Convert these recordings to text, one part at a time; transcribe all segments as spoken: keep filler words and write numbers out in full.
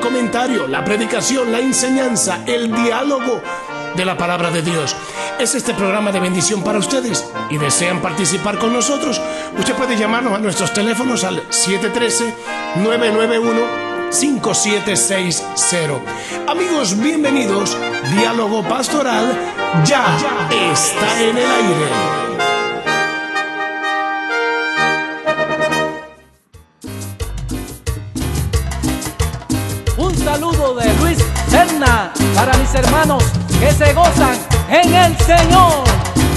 comentario, la predicación, la enseñanza, el diálogo de la palabra de Dios. Es este programa de bendición para ustedes y desean participar con nosotros. Usted puede llamarnos a nuestros teléfonos al siete uno tres, nueve nueve uno, cinco siete seis cero. Amigos, bienvenidos. Diálogo Pastoral ya, ya está en el aire. Un saludo de Luis Serna para mis hermanos que se gozan en el Señor.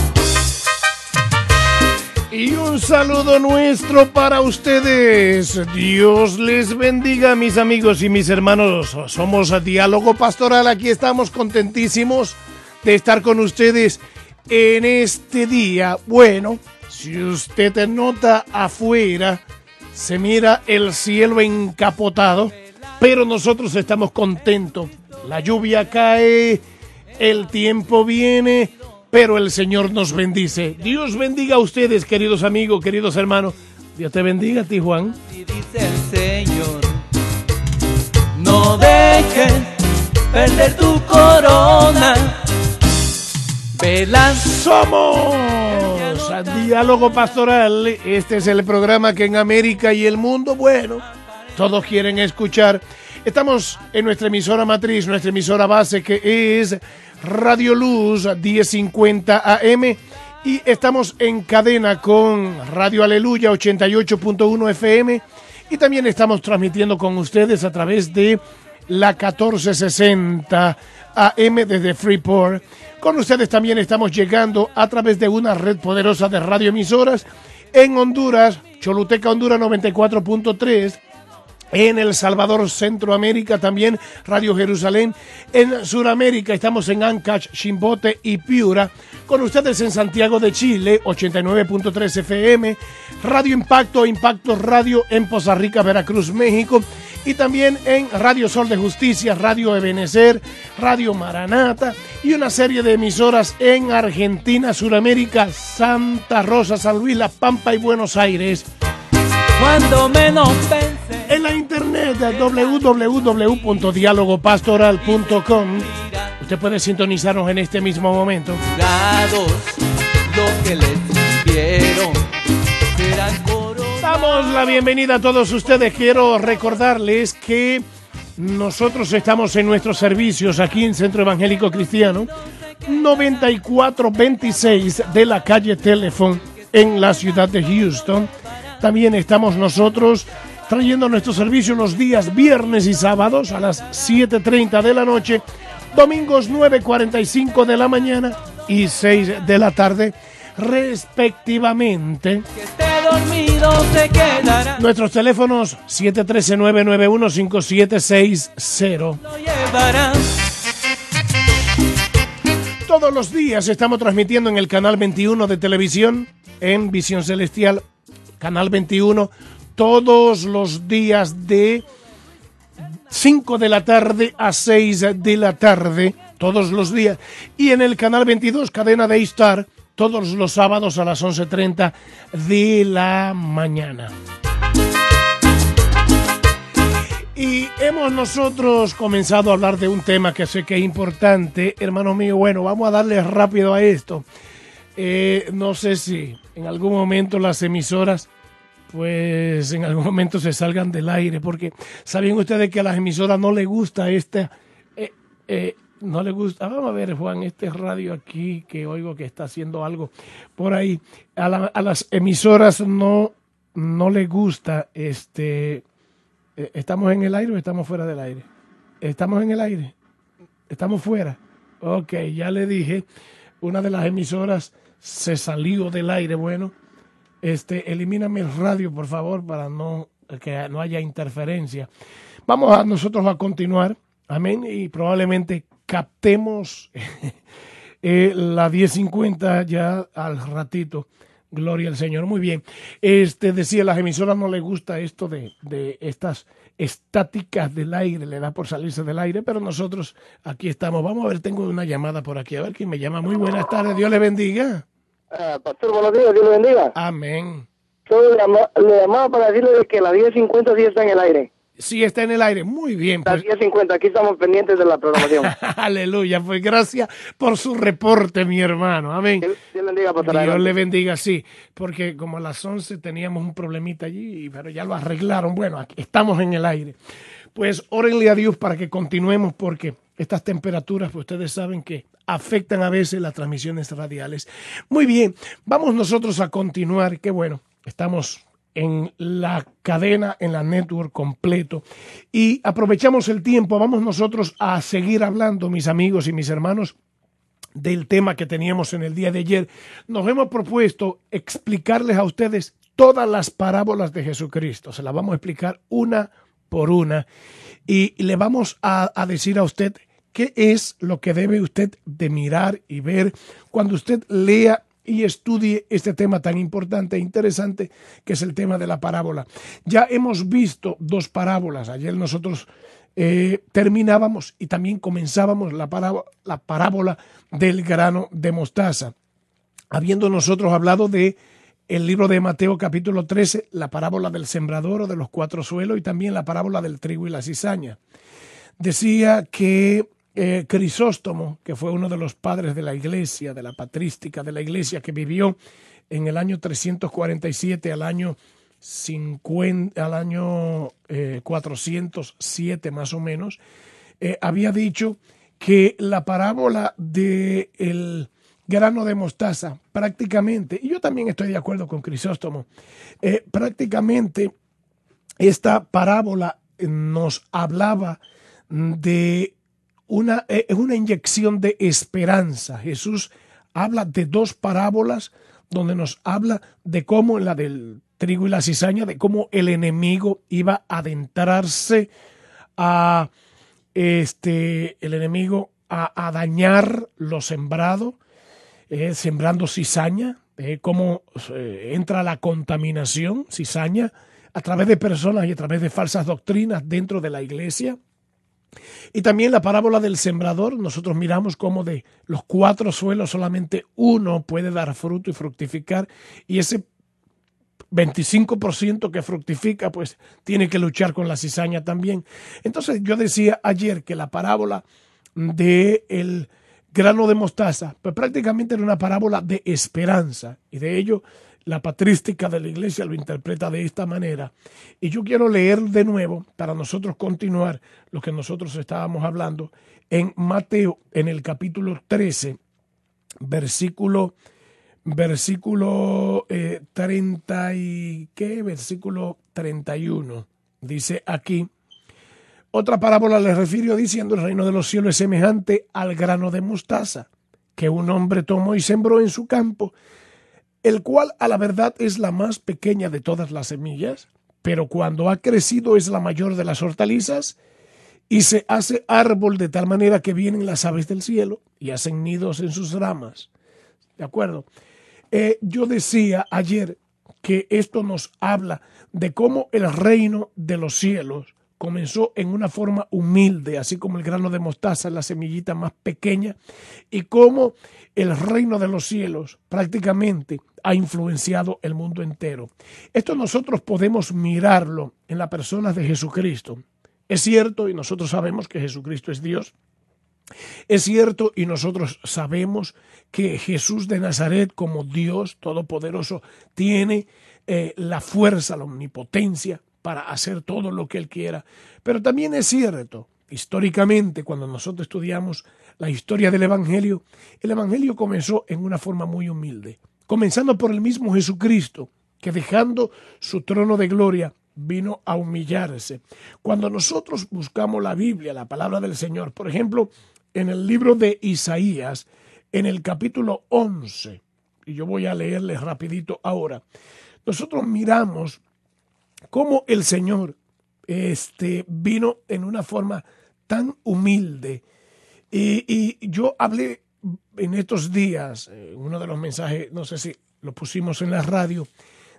Y un saludo nuestro para ustedes. Dios les bendiga, mis amigos y mis hermanos. Somos Diálogo Pastoral. Aquí estamos contentísimos de estar con ustedes en este día. Bueno, si usted nota afuera, se mira el cielo encapotado, pero nosotros estamos contentos. La lluvia cae, el tiempo viene, pero el Señor nos bendice. Dios bendiga a ustedes, queridos amigos, queridos hermanos. Dios te bendiga a ti, Juan. Y dice el Señor, no dejes perder tu corona. Velan. Somos Diálogo Pastoral. Este es el programa que en América y el mundo, bueno, todos quieren escuchar. Estamos en nuestra emisora matriz, nuestra emisora base, que es Radio Luz diez cincuenta A M, y estamos en cadena con Radio Aleluya ochenta y ocho punto uno F M, y también estamos transmitiendo con ustedes a través de la catorce sesenta A M desde Freeport. Con ustedes también estamos llegando a través de una red poderosa de radioemisoras en Honduras, Choluteca, Honduras noventa y cuatro punto tres. En El Salvador, Centroamérica, también Radio Jerusalén. En Sudamérica estamos en Ancash, Chimbote y Piura. Con ustedes en Santiago de Chile, ochenta y nueve punto tres F M. Radio Impacto, Impacto Radio en Poza Rica, Veracruz, México. Y también en Radio Sol de Justicia, Radio Ebenecer, Radio Maranata y una serie de emisoras en Argentina, Sudamérica, Santa Rosa, San Luis, La Pampa y Buenos Aires. Cuando menos pensé. En la internet doble u doble u doble u punto diálogo pastoral punto com. Usted puede sintonizarnos en este mismo momento. Lo que les dieron serán coronados. Damos la bienvenida a todos ustedes. Quiero recordarles que nosotros estamos en nuestros servicios aquí en Centro Evangélico Cristiano noventa y cuatro veintiséis de la calle Telephone en la ciudad de Houston. También estamos nosotros trayendo nuestro servicio los días viernes y sábados a las siete treinta de la noche, domingos nueve cuarenta y cinco de la mañana y seis de la tarde, respectivamente. Que esté dormido se quedará. Nuestros teléfonos siete uno tres, nueve nueve uno, cinco siete seis cero. Lo llevarán. Todos los días estamos transmitiendo en el canal veintiuno de televisión, en Visión Celestial, canal veintiuno, todos los días de cinco de la tarde a seis de la tarde, todos los días. Y en el canal veintidós, cadena de Star, todos los sábados a las once treinta de la mañana. Y hemos nosotros comenzado a hablar de un tema que sé que es importante, hermano mío. Bueno, vamos a darle rápido a esto. Eh, no sé si en algún momento las emisoras, pues en algún momento se salgan del aire, porque ¿saben ustedes que a las emisoras no les gusta esta, eh, eh, no les gusta? Vamos a ver, Juan, este radio aquí que oigo que está haciendo algo por ahí. A, la, a las emisoras no, no les gusta, este, eh, ¿estamos en el aire o estamos fuera del aire? ¿Estamos en el aire? ¿Estamos fuera? Ok, ya le dije, una de las emisoras se salió del aire. Bueno, este, elimíname el radio, por favor, para no que no haya interferencia. Vamos a nosotros a continuar, amén, y probablemente captemos eh, la diez cincuenta ya al ratito. Gloria al Señor. Muy bien. Este decía, las emisoras no les gusta esto de, de estas estáticas del aire, le da por salirse del aire, pero nosotros aquí estamos. Vamos a ver, tengo una llamada por aquí, a ver quién me llama. Muy buenas tardes, Dios le bendiga. Uh, pastor, buenos días, Dios le bendiga. Amén. Yo le, llama, le llamaba para decirle que la diez cincuenta sí está en el aire. Sí, está en el aire. Muy bien. A Pues, diez cincuenta, aquí estamos pendientes de la programación. aleluya. Pues gracias por su reporte, mi hermano. Amén. Dios, Dios bendiga, pastor. Dios Adelante. le bendiga, sí. Porque como a las once teníamos un problemita allí, pero ya lo arreglaron. Bueno, aquí estamos en el aire. Pues órenle a Dios para que continuemos, porque estas temperaturas, pues ustedes saben que afectan a veces las transmisiones radiales. Muy bien, vamos nosotros a continuar. Qué bueno, estamos en la cadena, en la network completo. Y aprovechamos el tiempo, vamos nosotros a seguir hablando, mis amigos y mis hermanos, del tema que teníamos en el día de ayer. Nos hemos propuesto explicarles a ustedes todas las parábolas de Jesucristo. Se las vamos a explicar una por una y le vamos a, a decir a usted qué es lo que debe usted de mirar y ver cuando usted lea y estudie este tema tan importante e interesante que es el tema de la parábola. Ya hemos visto dos parábolas. Ayer nosotros eh, terminábamos y también comenzábamos la parábola, la parábola del grano de mostaza, habiendo nosotros hablado de el libro de Mateo capítulo trece, la parábola del sembrador o de los cuatro suelos y también la parábola del trigo y la cizaña. Decía que eh, Crisóstomo, que fue uno de los padres de la iglesia, de la patrística de la iglesia, que vivió en el año trescientos cuarenta y siete al año cincuenta, al año eh, cuatrocientos siete más o menos, eh, había dicho que la parábola de el grano de mostaza prácticamente, y yo también estoy de acuerdo con Crisóstomo, eh, prácticamente esta parábola nos hablaba de una, eh, una inyección de esperanza. Jesús habla de dos parábolas donde nos habla de cómo en la del trigo y la cizaña, de cómo el enemigo iba a adentrarse a este, el enemigo a, a dañar lo sembrado, eh, sembrando cizaña, eh, cómo eh, entra la contaminación, cizaña, a través de personas y a través de falsas doctrinas dentro de la iglesia. Y también la parábola del sembrador, nosotros miramos cómo de los cuatro suelos solamente uno puede dar fruto y fructificar, y ese veinticinco por ciento que fructifica, pues tiene que luchar con la cizaña también. Entonces yo decía ayer que la parábola del grano de mostaza, pues prácticamente era una parábola de esperanza, y de ello la patrística de la iglesia lo interpreta de esta manera. Y yo quiero leer de nuevo para nosotros continuar lo que nosotros estábamos hablando en Mateo, en el capítulo trece, versículo versículo eh, treinta y ¿qué? Versículo treinta y uno. Dice aquí: otra parábola le refirió diciendo: el reino de los cielos es semejante al grano de mostaza que un hombre tomó y sembró en su campo, el cual a la verdad es la más pequeña de todas las semillas, pero cuando ha crecido es la mayor de las hortalizas y se hace árbol de tal manera que vienen las aves del cielo y hacen nidos en sus ramas. ¿De acuerdo? Eh, yo decía ayer que esto nos habla de cómo el reino de los cielos comenzó en una forma humilde, así como el grano de mostaza, la semillita más pequeña, y cómo el reino de los cielos prácticamente ha influenciado el mundo entero. Esto nosotros podemos mirarlo en la persona de Jesucristo. Es cierto, y nosotros sabemos que Jesucristo es Dios. Es cierto, y nosotros sabemos que Jesús de Nazaret, como Dios Todopoderoso, tiene eh, la fuerza, la omnipotencia para hacer todo lo que Él quiera. Pero también es cierto, históricamente, cuando nosotros estudiamos la historia del Evangelio, el Evangelio comenzó en una forma muy humilde, comenzando por el mismo Jesucristo, que dejando su trono de gloria, vino a humillarse. Cuando nosotros buscamos la Biblia, la palabra del Señor, por ejemplo, en el libro de Isaías, en el capítulo once, y yo voy a leerles rapidito ahora, nosotros miramos cómo el Señor este, vino en una forma tan humilde. Y, y yo hablé en estos días, en uno de los mensajes, no sé si lo pusimos en la radio,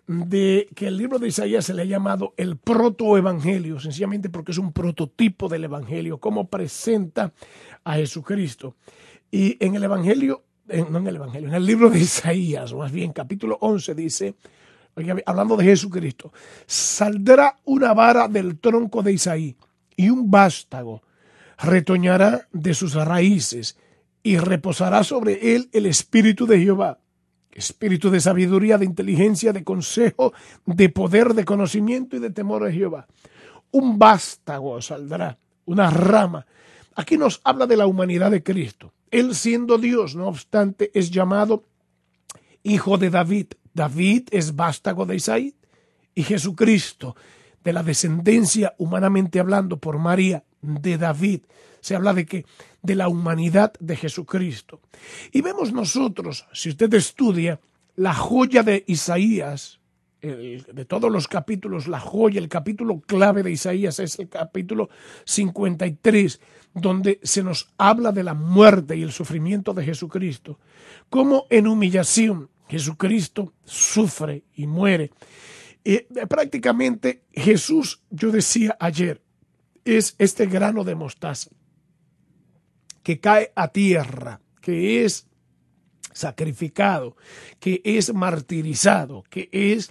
de que el libro de Isaías se le ha llamado el protoevangelio, sencillamente porque es un prototipo del evangelio, cómo presenta a Jesucristo. Y en el evangelio, en, no en el evangelio, en el libro de Isaías, más bien capítulo once dice: oiga, hablando de Jesucristo, saldrá una vara del tronco de Isaí y un vástago retoñará de sus raíces y reposará sobre él el espíritu de Jehová, espíritu de sabiduría, de inteligencia, de consejo, de poder, de conocimiento y de temor de Jehová. Un vástago saldrá, una rama. Aquí nos habla de la humanidad de Cristo. Él, siendo Dios, no obstante, es llamado hijo de David. David es vástago de Isaí y Jesucristo, de la descendencia, humanamente hablando, por María, de David. Se habla de que de la humanidad de Jesucristo. Y vemos nosotros, si usted estudia la joya de Isaías, el, de todos los capítulos, la joya, el capítulo clave de Isaías es el capítulo cincuenta y tres, donde se nos habla de la muerte y el sufrimiento de Jesucristo. Cómo en humillación Jesucristo sufre y muere. Eh, prácticamente Jesús, yo decía ayer, es este grano de mostaza que cae a tierra, que es sacrificado, que es martirizado, que es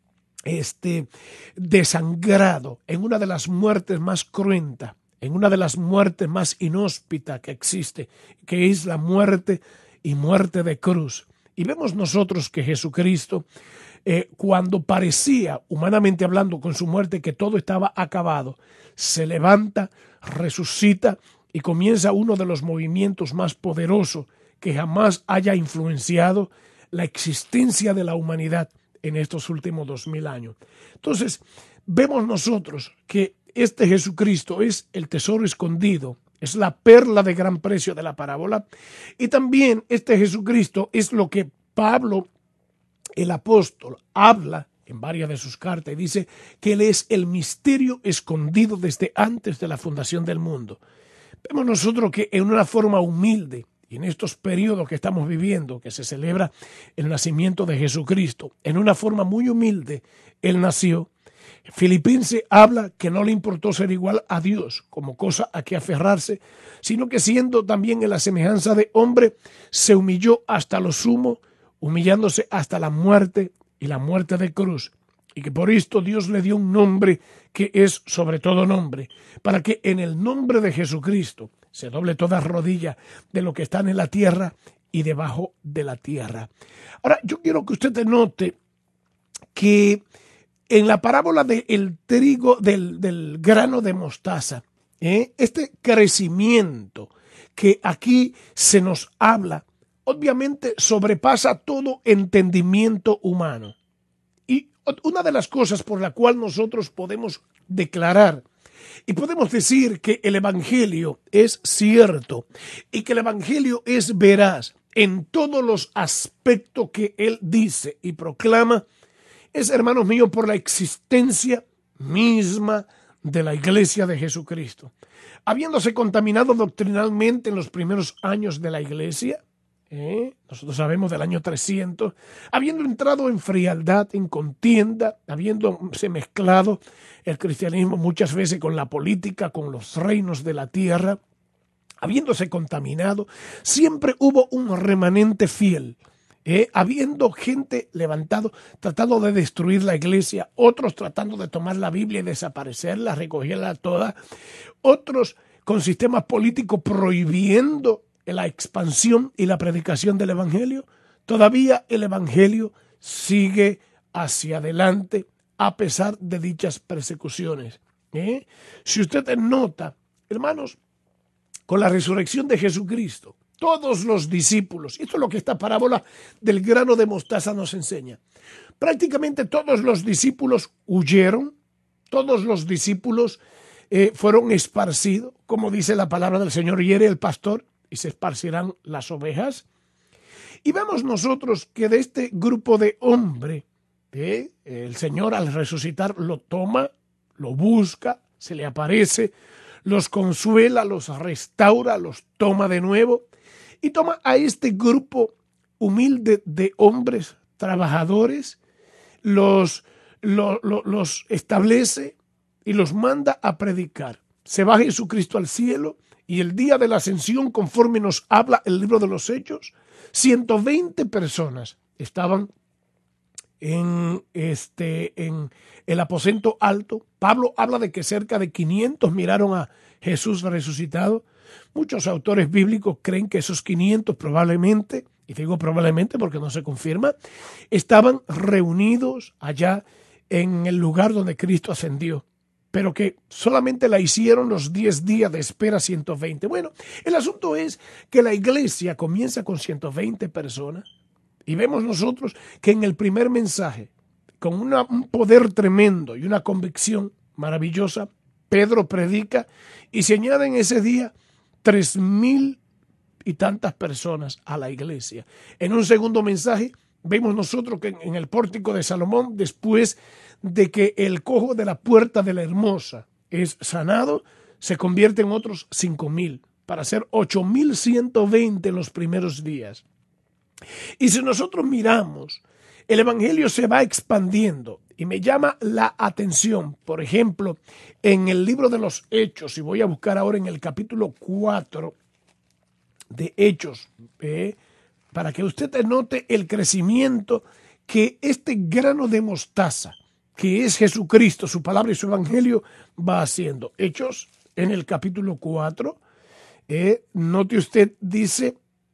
este, desangrado en una de las muertes más cruentas, en una de las muertes más inhóspitas que existe, que es la muerte y muerte de cruz. Y vemos nosotros que Jesucristo, eh, cuando parecía, humanamente hablando, con su muerte, que todo estaba acabado, se levanta, resucita y comienza uno de los movimientos más poderosos que jamás haya influenciado la existencia de la humanidad en estos últimos dos mil años. Entonces, vemos nosotros que este Jesucristo es el tesoro escondido, es la perla de gran precio de la parábola, y también este Jesucristo es lo que Pablo, el apóstol, habla en varias de sus cartas y dice que Él es el misterio escondido desde antes de la fundación del mundo. Vemos nosotros que en una forma humilde, y en estos periodos que estamos viviendo, que se celebra el nacimiento de Jesucristo, en una forma muy humilde, Él nació. Filipenses habla que no le importó ser igual a Dios como cosa a que aferrarse, sino que siendo también en la semejanza de hombre, se humilló hasta lo sumo, humillándose hasta la muerte y la muerte de cruz. Y que por esto Dios le dio un nombre que es sobre todo nombre, para que en el nombre de Jesucristo se doble toda rodilla de lo que están en la tierra y debajo de la tierra. Ahora, yo quiero que usted note que en la parábola del trigo, del, del grano de mostaza, ¿eh? este crecimiento que aquí se nos habla, obviamente sobrepasa todo entendimiento humano. Y una de las cosas por la cual nosotros podemos declarar y podemos decir que el Evangelio es cierto y que el Evangelio es veraz en todos los aspectos que él dice y proclama, es, hermanos míos, por la existencia misma de la iglesia de Jesucristo. Habiéndose contaminado doctrinalmente en los primeros años de la iglesia, ¿eh? nosotros sabemos del año trescientos, habiendo entrado en frialdad, en contienda, habiéndose mezclado el cristianismo muchas veces con la política, con los reinos de la tierra, habiéndose contaminado, siempre hubo un remanente fiel. Eh, habiendo gente levantado, tratando de destruir la iglesia, otros tratando de tomar la Biblia y desaparecerla, recogerla toda, otros con sistemas políticos prohibiendo la expansión y la predicación del Evangelio, todavía el Evangelio sigue hacia adelante a pesar de dichas persecuciones. ¿Eh? Si usted nota, hermanos, con la resurrección de Jesucristo, todos los discípulos, y esto es lo que esta parábola del grano de mostaza nos enseña, prácticamente todos los discípulos huyeron, todos los discípulos eh, fueron esparcidos, como dice la palabra del Señor, hiere el pastor y se esparcirán las ovejas. Y vemos nosotros que de este grupo de hombres, eh, el Señor al resucitar lo toma, lo busca, se le aparece, los consuela, los restaura, los toma de nuevo, y toma a este grupo humilde de hombres trabajadores, los, lo, lo, los establece y los manda a predicar. Se va Jesucristo al cielo y el día de la ascensión, conforme nos habla el libro de los Hechos, ciento veinte personas estaban en, este, en el aposento alto. Pablo habla de que cerca de quinientos miraron a Jesús resucitado. Muchos autores bíblicos creen que esos quinientos probablemente, y digo probablemente porque no se confirma, estaban reunidos allá en el lugar donde Cristo ascendió, pero que solamente la hicieron los diez días de espera ciento veinte. Bueno, el asunto es que la iglesia comienza con ciento veinte personas y vemos nosotros que en el primer mensaje, con una, un poder tremendo y una convicción maravillosa, Pedro predica y se añaden ese día tres mil y tantas personas a la iglesia. En un segundo mensaje vemos nosotros que en el pórtico de Salomón, después de que el cojo de la puerta de la hermosa es sanado, se convierte en otros cinco mil, para ser ocho mil ciento veinte en los primeros días. Y si nosotros miramos, el evangelio se va expandiendo y me llama la atención, por ejemplo, en el libro de los Hechos, y voy a buscar ahora en el capítulo cuatro de Hechos, eh, para que usted note el crecimiento que este grano de mostaza, que es Jesucristo, su palabra y su evangelio, va haciendo. Hechos, en el capítulo cuatro, eh, note usted, dice,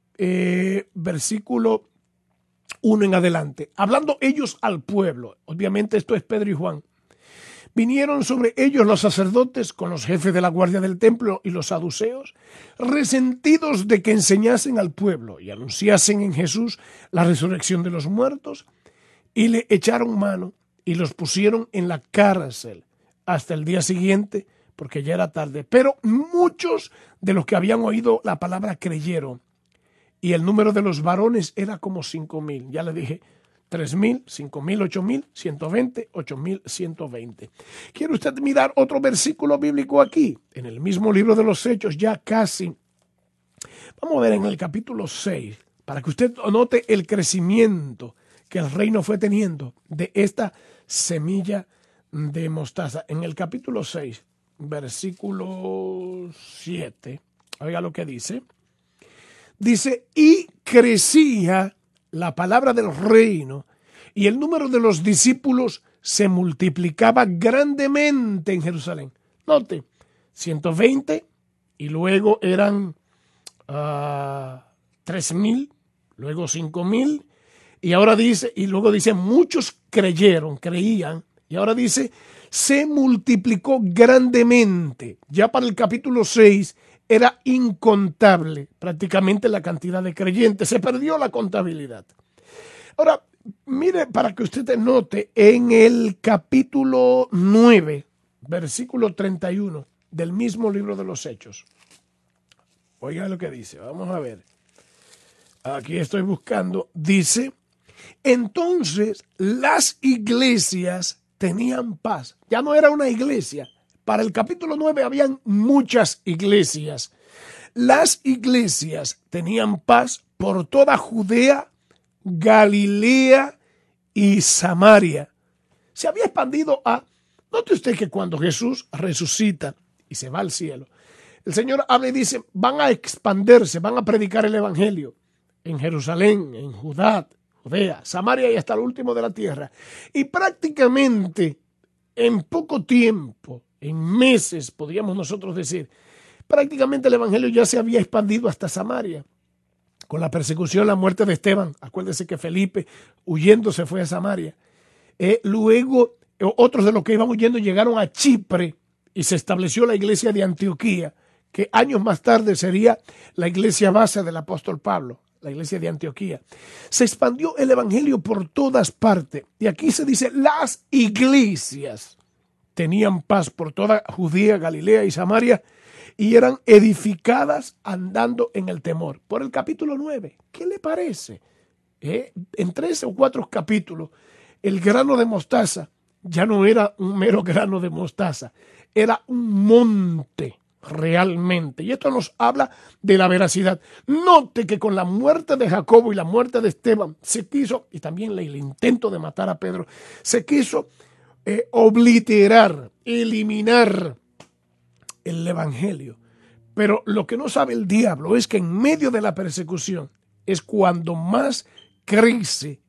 eh, versículo uno en adelante, hablando ellos al pueblo, obviamente esto es Pedro y Juan, vinieron sobre ellos los sacerdotes con los jefes de la guardia del templo y los saduceos, resentidos de que enseñasen al pueblo y anunciasen en Jesús la resurrección de los muertos, y le echaron mano y los pusieron en la cárcel hasta el día siguiente, porque ya era tarde. Pero muchos de los que habían oído la palabra creyeron, y el número de los varones era como cinco mil. Ya le dije, tres mil, cinco mil, ocho mil, ciento veinte, ocho mil ciento veinte. ¿Quiere usted mirar otro versículo bíblico aquí? En el mismo libro de los Hechos, ya casi. Vamos a ver en el capítulo seis, para que usted note el crecimiento que el reino fue teniendo de esta semilla de mostaza. En el capítulo seis, versículo siete, oiga lo que dice. Dice, y crecía la palabra del reino, y el número de los discípulos se multiplicaba grandemente en Jerusalén. Note, ciento veinte, y luego eran uh, tres mil, luego cinco mil, y ahora dice, y luego dice, muchos creyeron, creían, y ahora dice, se multiplicó grandemente. Ya para el capítulo seis, era incontable prácticamente la cantidad de creyentes. Se perdió la contabilidad. Ahora, mire, para que usted note, en el capítulo nueve, versículo treinta y uno del mismo libro de los Hechos. Oiga lo que dice, vamos a ver. Aquí estoy buscando. Dice, entonces las iglesias tenían paz. Ya no era una iglesia. Para el capítulo nueve habían muchas iglesias. Las iglesias tenían paz por toda Judea, Galilea y Samaria. Se había expandido a... Note usted que cuando Jesús resucita y se va al cielo, el Señor habla y dice, van a expandirse, van a predicar el evangelio en Jerusalén, en Judá, Judea, Samaria y hasta el último de la tierra. Y prácticamente en poco tiempo, en meses, podríamos nosotros decir, prácticamente el evangelio ya se había expandido hasta Samaria. Con la persecución, la muerte de Esteban, acuérdense que Felipe huyendo se fue a Samaria. Eh, luego, otros de los que iban huyendo llegaron a Chipre y se estableció la iglesia de Antioquía, que años más tarde sería la iglesia base del apóstol Pablo, la iglesia de Antioquía. Se expandió el evangelio por todas partes. Y aquí se dice, las iglesias tenían paz por toda Judea, Galilea y Samaria, y eran edificadas andando en el temor. Por el capítulo nueve, ¿qué le parece? ¿Eh? En tres o cuatro capítulos, el grano de mostaza ya no era un mero grano de mostaza, era un monte realmente. Y esto nos habla de la veracidad. Note que con la muerte de Jacobo y la muerte de Esteban se quiso, y también el intento de matar a Pedro, se quiso eh, obliterar, eliminar el evangelio. Pero lo que no sabe el diablo es que en medio de la persecución es cuando más crece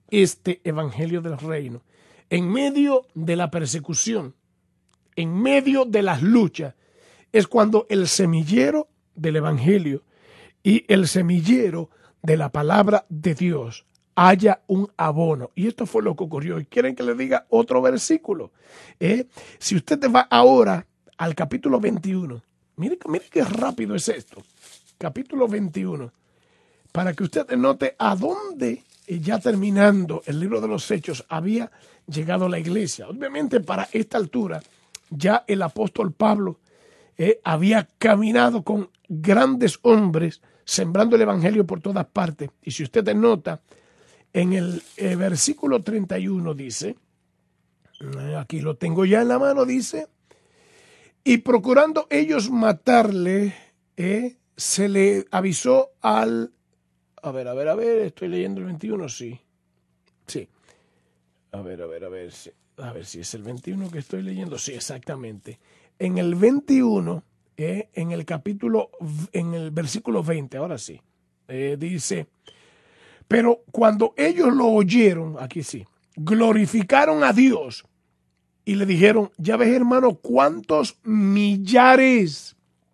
este evangelio del reino, en medio de la persecución, en medio de las luchas, es cuando el semillero del evangelio y el semillero de la palabra de Dios haya un abono. Y esto fue lo que ocurrió. Y quieren que les diga otro versículo. ¿Eh? Si usted va ahora al capítulo veintiuno, mire, mire qué rápido es esto. Capítulo veintiuno. Para que usted note a dónde, ya terminando el libro de los Hechos, había llegado la iglesia. Obviamente para esta altura ya el apóstol Pablo eh, había caminado con grandes hombres sembrando el evangelio por todas partes. Y si usted nota, en el eh, versículo treinta y uno dice, eh, aquí lo tengo ya en la mano, dice, y procurando ellos matarle, eh, se le avisó al, a ver, a ver, a ver, estoy leyendo el veintiuno, sí, sí, a ver, a ver, a ver, sí. A ver si es el veintiuno que estoy leyendo, sí, exactamente, en el veintiuno, eh, en el capítulo, en el versículo veinte, ahora sí, eh, dice, pero cuando ellos lo oyeron, aquí sí, glorificaron a Dios y le dijeron, ya ves hermano, cuántos millares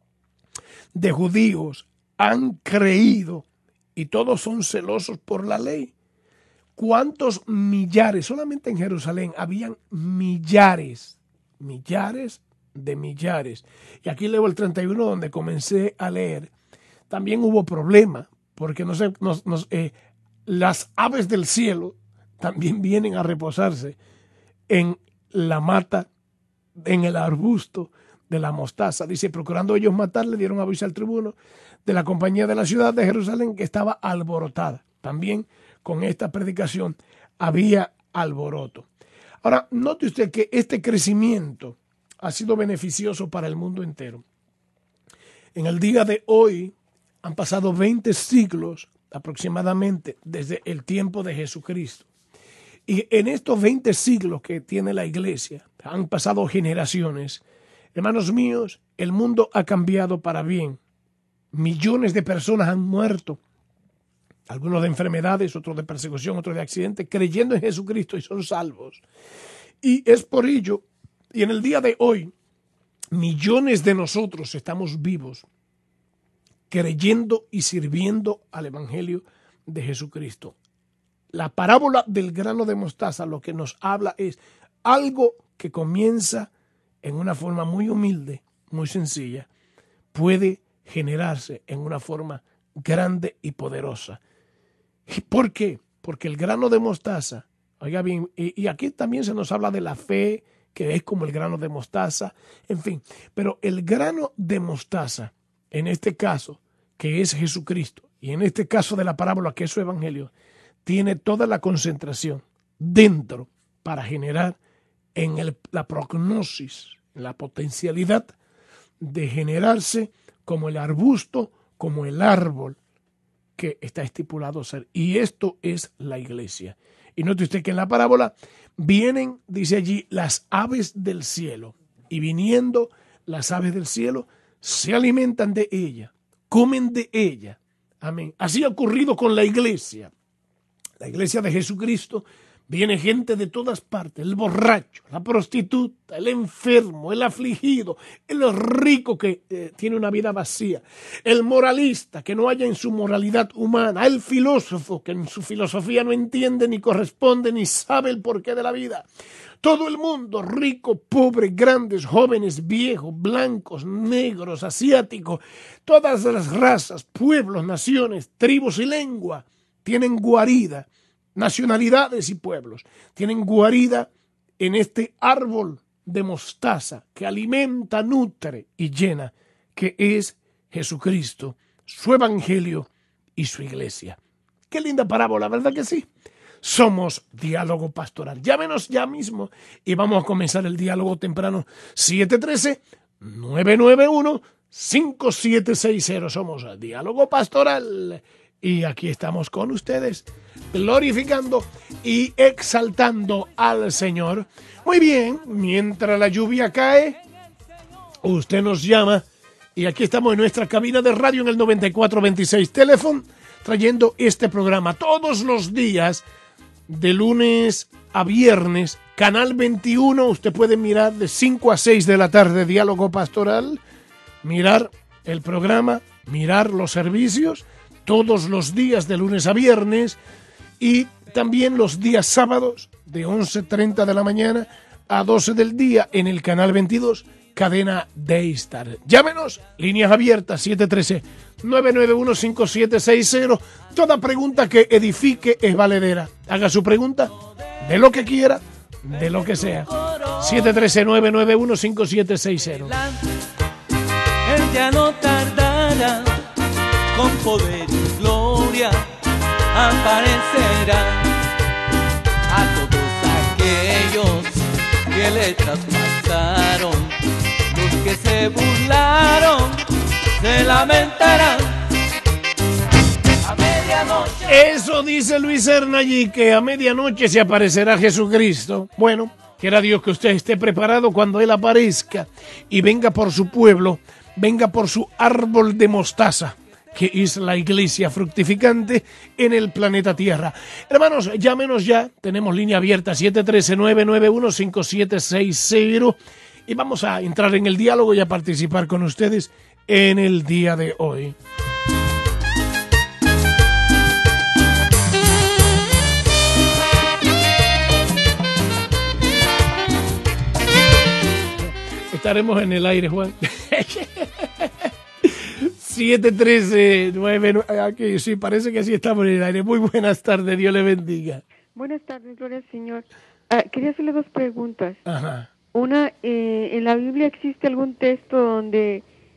de judíos han creído y todos son celosos por la ley. ¿Cuántos millares? Solamente en Jerusalén habían millares, millares de millares. Y aquí leo el treinta y uno donde comencé a leer. También hubo problema porque no sé, nos, nos, eh, las aves del cielo también vienen a reposarse en la mata, en el arbusto de la mostaza. Dice, procurando ellos matarle, dieron aviso al tribuno de la compañía de la ciudad de Jerusalén que estaba alborotada. También con esta predicación había alboroto. Ahora, note usted que este crecimiento ha sido beneficioso para el mundo entero. En el día de hoy han pasado veinte siglos aproximadamente desde el tiempo de Jesucristo. Y en estos veinte siglos que tiene la iglesia, han pasado generaciones. Hermanos míos, el mundo ha cambiado para bien. Millones de personas han muerto. Algunos de enfermedades, otros de persecución, otros de accidentes, creyendo en Jesucristo y son salvos. Y es por ello, y en el día de hoy, millones de nosotros estamos vivos, creyendo y sirviendo al Evangelio de Jesucristo. La parábola del grano de mostaza lo que nos habla es algo que comienza en una forma muy humilde, muy sencilla, puede generarse en una forma grande y poderosa. ¿Y por qué? Porque el grano de mostaza, oiga bien, y, y aquí también se nos habla de la fe, que es como el grano de mostaza, en fin, pero el grano de mostaza, en este caso, que es Jesucristo, y en este caso de la parábola, que es su evangelio, tiene toda la concentración dentro para generar en el, la prognosis, la potencialidad de generarse como el arbusto, como el árbol que está estipulado a ser. Y esto es la iglesia. Y note usted que en la parábola vienen, dice allí, las aves del cielo. Y viniendo las aves del cielo, se alimentan de ella, comen de ella. Amén. Así ha ocurrido con la iglesia. La iglesia de Jesucristo, viene gente de todas partes, el borracho, la prostituta, el enfermo, el afligido, el rico que eh, tiene una vida vacía, el moralista que no halla en su moralidad humana, el filósofo que en su filosofía no entiende ni corresponde ni sabe el porqué de la vida. Todo el mundo, rico, pobre, grandes, jóvenes, viejos, blancos, negros, asiáticos, todas las razas, pueblos, naciones, tribus y lengua tienen guarida. Nacionalidades y pueblos tienen guarida en este árbol de mostaza que alimenta, nutre y llena, que es Jesucristo, su evangelio y su iglesia. Qué linda parábola, ¿verdad que sí? Somos Diálogo Pastoral. Llámenos ya mismo y vamos a comenzar el diálogo temprano. siete uno tres, nueve nueve uno, cinco siete seis cero. Somos Diálogo Pastoral. Y aquí estamos con ustedes, glorificando y exaltando al Señor. Muy bien, mientras la lluvia cae, usted nos llama. Y aquí estamos en nuestra cabina de radio en el noventa y cuatro veintiséis teléfono, trayendo este programa todos los días de lunes a viernes, Canal veintiuno, usted puede mirar de cinco a seis de la tarde, Diálogo Pastoral, mirar el programa, mirar los servicios, todos los días de lunes a viernes, y también los días sábados, de once treinta de la mañana a doce del día, en el Canal veintidós, cadena Daystar. Llámenos, líneas abiertas, siete uno tres, nueve nueve uno, cinco siete seis cero. Toda pregunta que edifique es valedera. Haga su pregunta de lo que quiera, de lo que sea. siete uno tres, nueve nueve uno, cinco siete seis cero. Él ya no tardará, con poder y gloria aparecerá a todos aquellos que le traspasaron. Los que se burlaron se lamentarán a medianoche. Eso dice Luis Serna allí, que a medianoche se aparecerá Jesucristo. Bueno, quiera Dios que usted esté preparado cuando Él aparezca y venga por su pueblo, venga por su árbol de mostaza, que es la iglesia fructificante en el planeta Tierra. Hermanos, llámenos ya, tenemos línea abierta siete uno tres, nueve nueve uno, cinco siete seis cero y vamos a entrar en el diálogo y a participar con ustedes en el día de hoy. Estaremos en el aire, Juan. siete tres nueve, aquí sí, parece que sí estamos en el aire. Muy buenas tardes, Dios le bendiga. Buenas tardes, gloria al Señor. Ah, quería hacerle dos preguntas. Ajá. Una, eh, ¿en la Biblia existe algún texto donde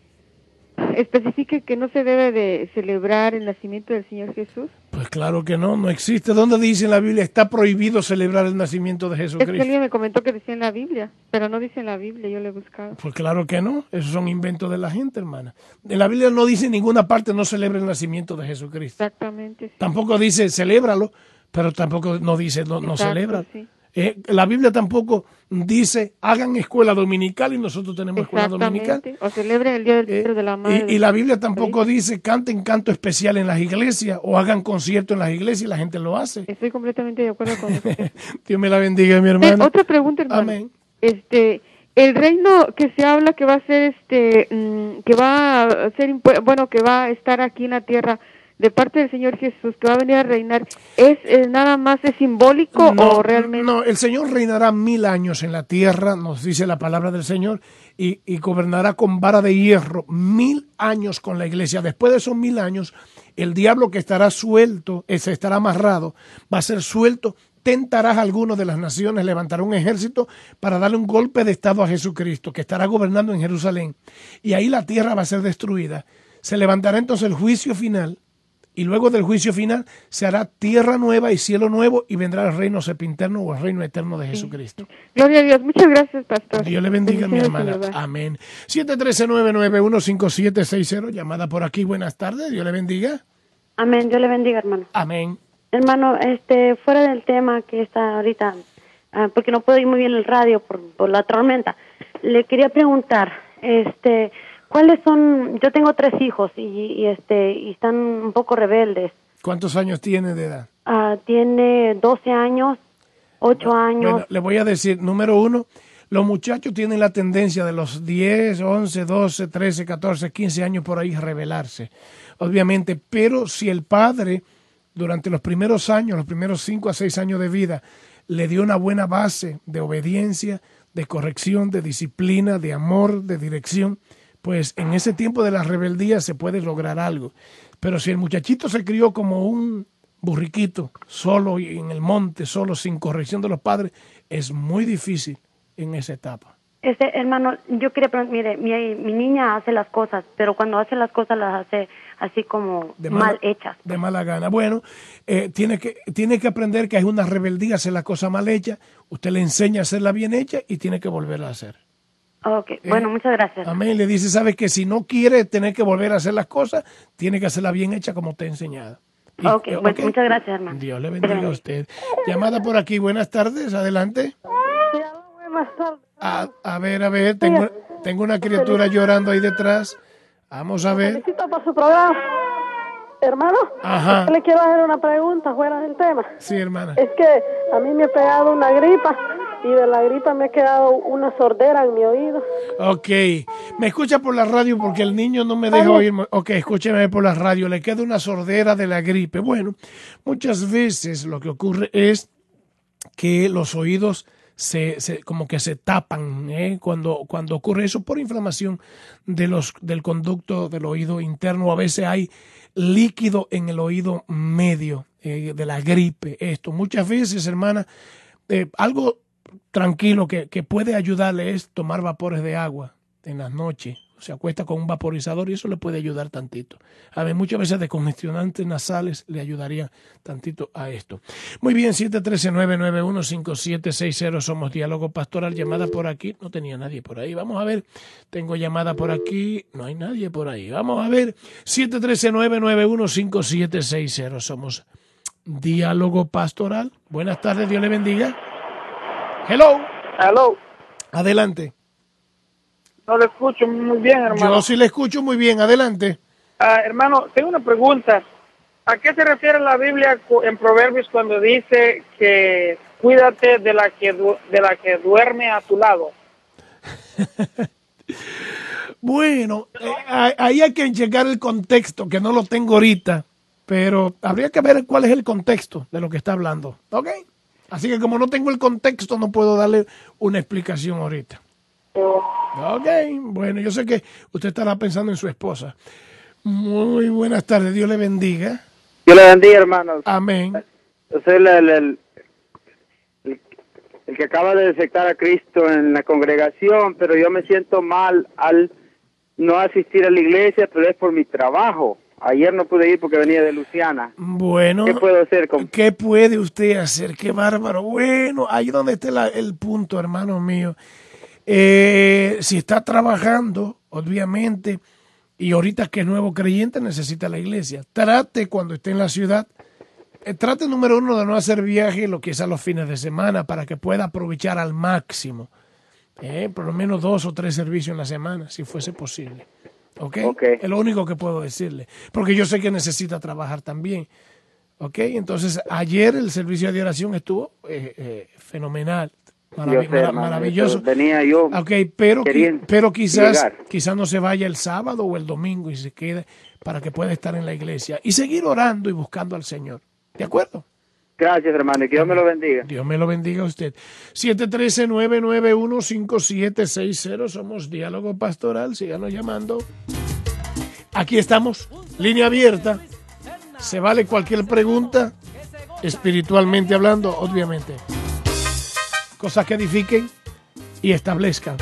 especifique que no se debe de celebrar el nacimiento del Señor Jesús? Pues claro que no, no existe. ¿Dónde dice en la Biblia está prohibido celebrar el nacimiento de Es que Jesucristo? alguien me comentó que decía en la Biblia, pero no dice en la Biblia, yo lo he buscado. Pues claro que no, esos son inventos de la gente, hermana. En la Biblia no dice en ninguna parte no celebra el nacimiento de Jesucristo. Exactamente. Sí. Tampoco dice celébralo, pero tampoco no dice no, no Exacto, celebra. sí. Eh, la Biblia tampoco dice hagan escuela dominical y nosotros tenemos escuela dominical. Exactamente. O celebren el Día del Eh, Padre de la Madre. y, y la Biblia tampoco dice canten canto especial en las iglesias o hagan concierto en las iglesias y la gente lo hace. Estoy completamente de acuerdo con usted. Dios me la bendiga, mi Eh, hermano. otra pregunta, hermano. Amén. Este, el reino que se habla que va a ser este, mm, que va a ser, impu- bueno, que va a estar aquí en la tierra de parte del Señor Jesús, que va a venir a reinar, ¿es eh, nada más es simbólico o realmente? No, el Señor reinará mil años en la tierra, nos dice la palabra del Señor, y, y gobernará con vara de hierro mil años con la iglesia. Después de esos mil años, el diablo que estará suelto, ese estará amarrado, va a ser suelto, tentarás a alguno de las naciones, levantará un ejército para darle un golpe de estado a Jesucristo, que estará gobernando en Jerusalén. Y ahí la tierra va a ser destruida. Se levantará entonces el juicio final. Y luego del juicio final se hará tierra nueva y cielo nuevo y vendrá el reino sempiterno o el reino eterno de Jesucristo. Gloria a Dios. Muchas gracias, pastor. Dios le bendiga, mi Bendiciones, hermana. Señor. Amén. siete uno tres, nueve nueve uno, cinco siete seis cero. Llamada por aquí. Buenas tardes. Dios le bendiga. Amén, Dios le bendiga, hermano. Amén. Hermano, este, fuera del tema que está ahorita, ah, porque no puedo ir muy bien el radio por, por la tormenta, le quería preguntar, este, ¿cuáles son? Yo tengo tres hijos y, y este, y están un poco rebeldes. ¿Cuántos años tiene de edad? Ah, tiene doce años, ocho años. Bueno, le voy a decir, número uno, los muchachos tienen la tendencia de los diez, once, doce, trece, catorce, quince años por ahí rebelarse, obviamente, pero si el padre durante los primeros años, los primeros cinco a seis años de vida, le dio una buena base de obediencia, de corrección, de disciplina, de amor, de dirección, pues en ese tiempo de la rebeldía se puede lograr algo. Pero si el muchachito se crió como un burriquito, solo y en el monte, solo, sin corrección de los padres, es muy difícil en esa etapa. Este, hermano, yo quería preguntar, mire, mi, mi niña hace las cosas, pero cuando hace las cosas las hace así como De mala, mal hechas. De mala gana. Bueno, eh, tiene que tiene que aprender que es una rebeldía hacer la cosa mal hecha. Usted le enseña a hacerla bien hecha y tiene que volverla a hacer. Ok, bueno, muchas gracias. Amén. Le dice, sabe que si no quiere tener que volver a hacer las cosas, tiene que hacerla bien hecha como te he enseñado. Y, Ok, bueno, okay. muchas gracias, hermano. Dios le bendiga a usted. Llamada por aquí. Buenas tardes. Adelante. Buenas tardes. A, a ver, a ver. Tengo, tengo una criatura llorando ahí detrás. Vamos a ver. Felicito por su programa. hermano, Ajá. yo le quiero hacer una pregunta fuera del tema. Sí, hermana. Es que a mí me ha pegado una gripa y de la gripa me ha quedado una sordera en mi oído. Ok. Me escucha por la radio porque el niño no me deja oír. Ok, escúcheme por la radio. Le queda una sordera de la gripe. Bueno, muchas veces lo que ocurre es que los oídos se, se como que se tapan ¿eh? cuando, cuando ocurre eso por inflamación de los, del conducto del oído interno. A veces hay líquido en el oído medio eh, de la gripe. Esto muchas veces, hermana, eh, algo tranquilo que, que puede ayudarle es tomar vapores de agua en las noches. Se acuesta con un vaporizador y eso le puede ayudar tantito. A ver, muchas veces descongestionantes nasales le ayudarían tantito a esto. Muy bien, siete uno tres, nueve nueve uno, cinco siete seis cero, somos Diálogo Pastoral. Llamada por aquí, no tenía nadie por ahí. Vamos a ver, tengo llamada por aquí, no hay nadie por ahí. Vamos a ver, siete uno tres, nueve nueve uno, cinco siete seis cero, somos Diálogo Pastoral. Buenas tardes, Dios le bendiga. Hello. Hello. Adelante. No le escucho muy bien, hermano. Yo sí le escucho muy bien, adelante. Ah, hermano, tengo una pregunta. ¿A qué se refiere la Biblia en Proverbios cuando dice que cuídate de la que, du- de la que duerme a tu lado? Bueno, eh, ahí hay que checar el contexto, que no lo tengo ahorita, pero habría que ver cuál es el contexto de lo que está hablando, ¿ok? Así que como no tengo el contexto, no puedo darle una explicación ahorita. Ok, bueno, yo sé que usted estará pensando en su esposa. Muy buenas tardes, Dios le bendiga. Dios le bendiga, hermanos. Amén. Yo soy el, el, el, el, el que acaba de aceptar a Cristo en la congregación, pero yo me siento mal al no asistir a la iglesia, pero es por mi trabajo. Ayer no pude ir porque venía de Luciana. Bueno, ¿Qué puedo hacer? Con... ¿Qué puede usted hacer? Qué bárbaro. Bueno, ahí donde está la, el punto, hermano mío. Eh, si está trabajando, obviamente, y ahorita que es nuevo creyente necesita la iglesia, trate cuando esté en la ciudad, eh, trate número uno de no hacer viaje lo que es a los fines de semana para que pueda aprovechar al máximo, eh, por lo menos dos o tres servicios en la semana, si fuese posible. ¿Okay? Ok. Es lo único que puedo decirle, porque yo sé que necesita trabajar también. ¿Ok? Entonces, ayer el servicio de oración estuvo eh, eh, fenomenal. Marav- Yo sé, mara- hermano, maravilloso. eso venía yo Okay, pero, queriendo pero quizás, llegar. quizás no se vaya el sábado o el domingo y se quede para que pueda estar en la iglesia y seguir orando y buscando al Señor. ¿De acuerdo? Gracias, hermano, y que Dios me lo bendiga. Dios me lo bendiga a usted. siete uno tres, nueve nueve uno, cinco siete seis cero, somos Diálogo Pastoral, síganos llamando. Aquí estamos, línea abierta. Se vale cualquier pregunta, espiritualmente hablando, obviamente. Cosas que edifiquen y establezcan.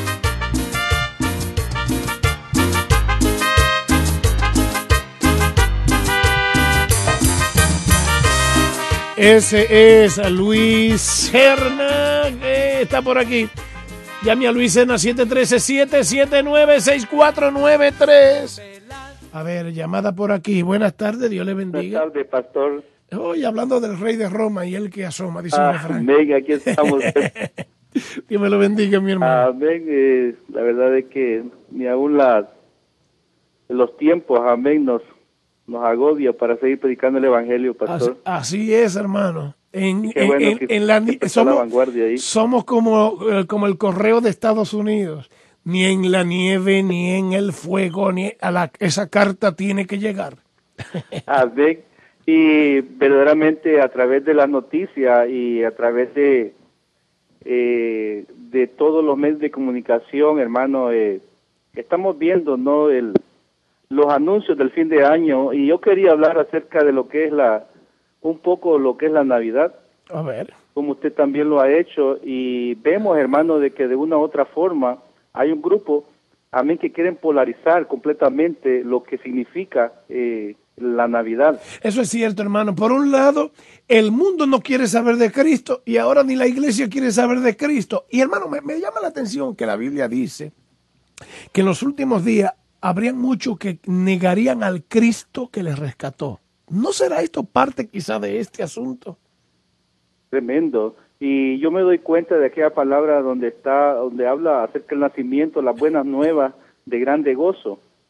Ese es Luis Serna, que está por aquí. Llame a Luis Serna, siete uno tres, siete siete nueve, seis cuatro nueve tres. A ver, llamada por aquí. Buenas tardes, Dios le bendiga. Buenas tardes, pastor. Hoy hablando del rey de Roma y el que asoma, dice un Ah, refrán. amén, aquí estamos. Dios me lo bendiga, mi hermano. Amén. Eh, la verdad es que ni aún las, los tiempos, amén, nos, nos agobia para seguir predicando el evangelio, Así, pastor. así es, hermano. En, Qué en- bueno en- que en la, siempre está la somos, vanguardia ahí. somos como, eh, como el correo de Estados Unidos. Ni en la nieve, ni en el fuego, ni a la, esa carta tiene que llegar. Amén. Y verdaderamente a través de las noticias y a través de eh, de todos los medios de comunicación, hermano, eh, estamos viendo, ¿no? El, los anuncios del fin de año, y yo quería hablar acerca de lo que es la, un poco lo que es la Navidad, A ver. como usted también lo ha hecho, y vemos, hermano, de que de una u otra forma hay un grupo, amén, que quieren polarizar completamente lo que significa eh, la Navidad. Eso es cierto, hermano. Por un lado, el mundo no quiere saber de Cristo y ahora ni la iglesia quiere saber de Cristo. Y hermano, me, me llama la atención que la Biblia dice que en los últimos días habrían muchos que negarían al Cristo que les rescató. ¿No será esto parte quizá de este asunto? Tremendo. Y yo me doy cuenta de aquella palabra donde está, donde habla acerca del nacimiento, las buenas nuevas de grande gozo.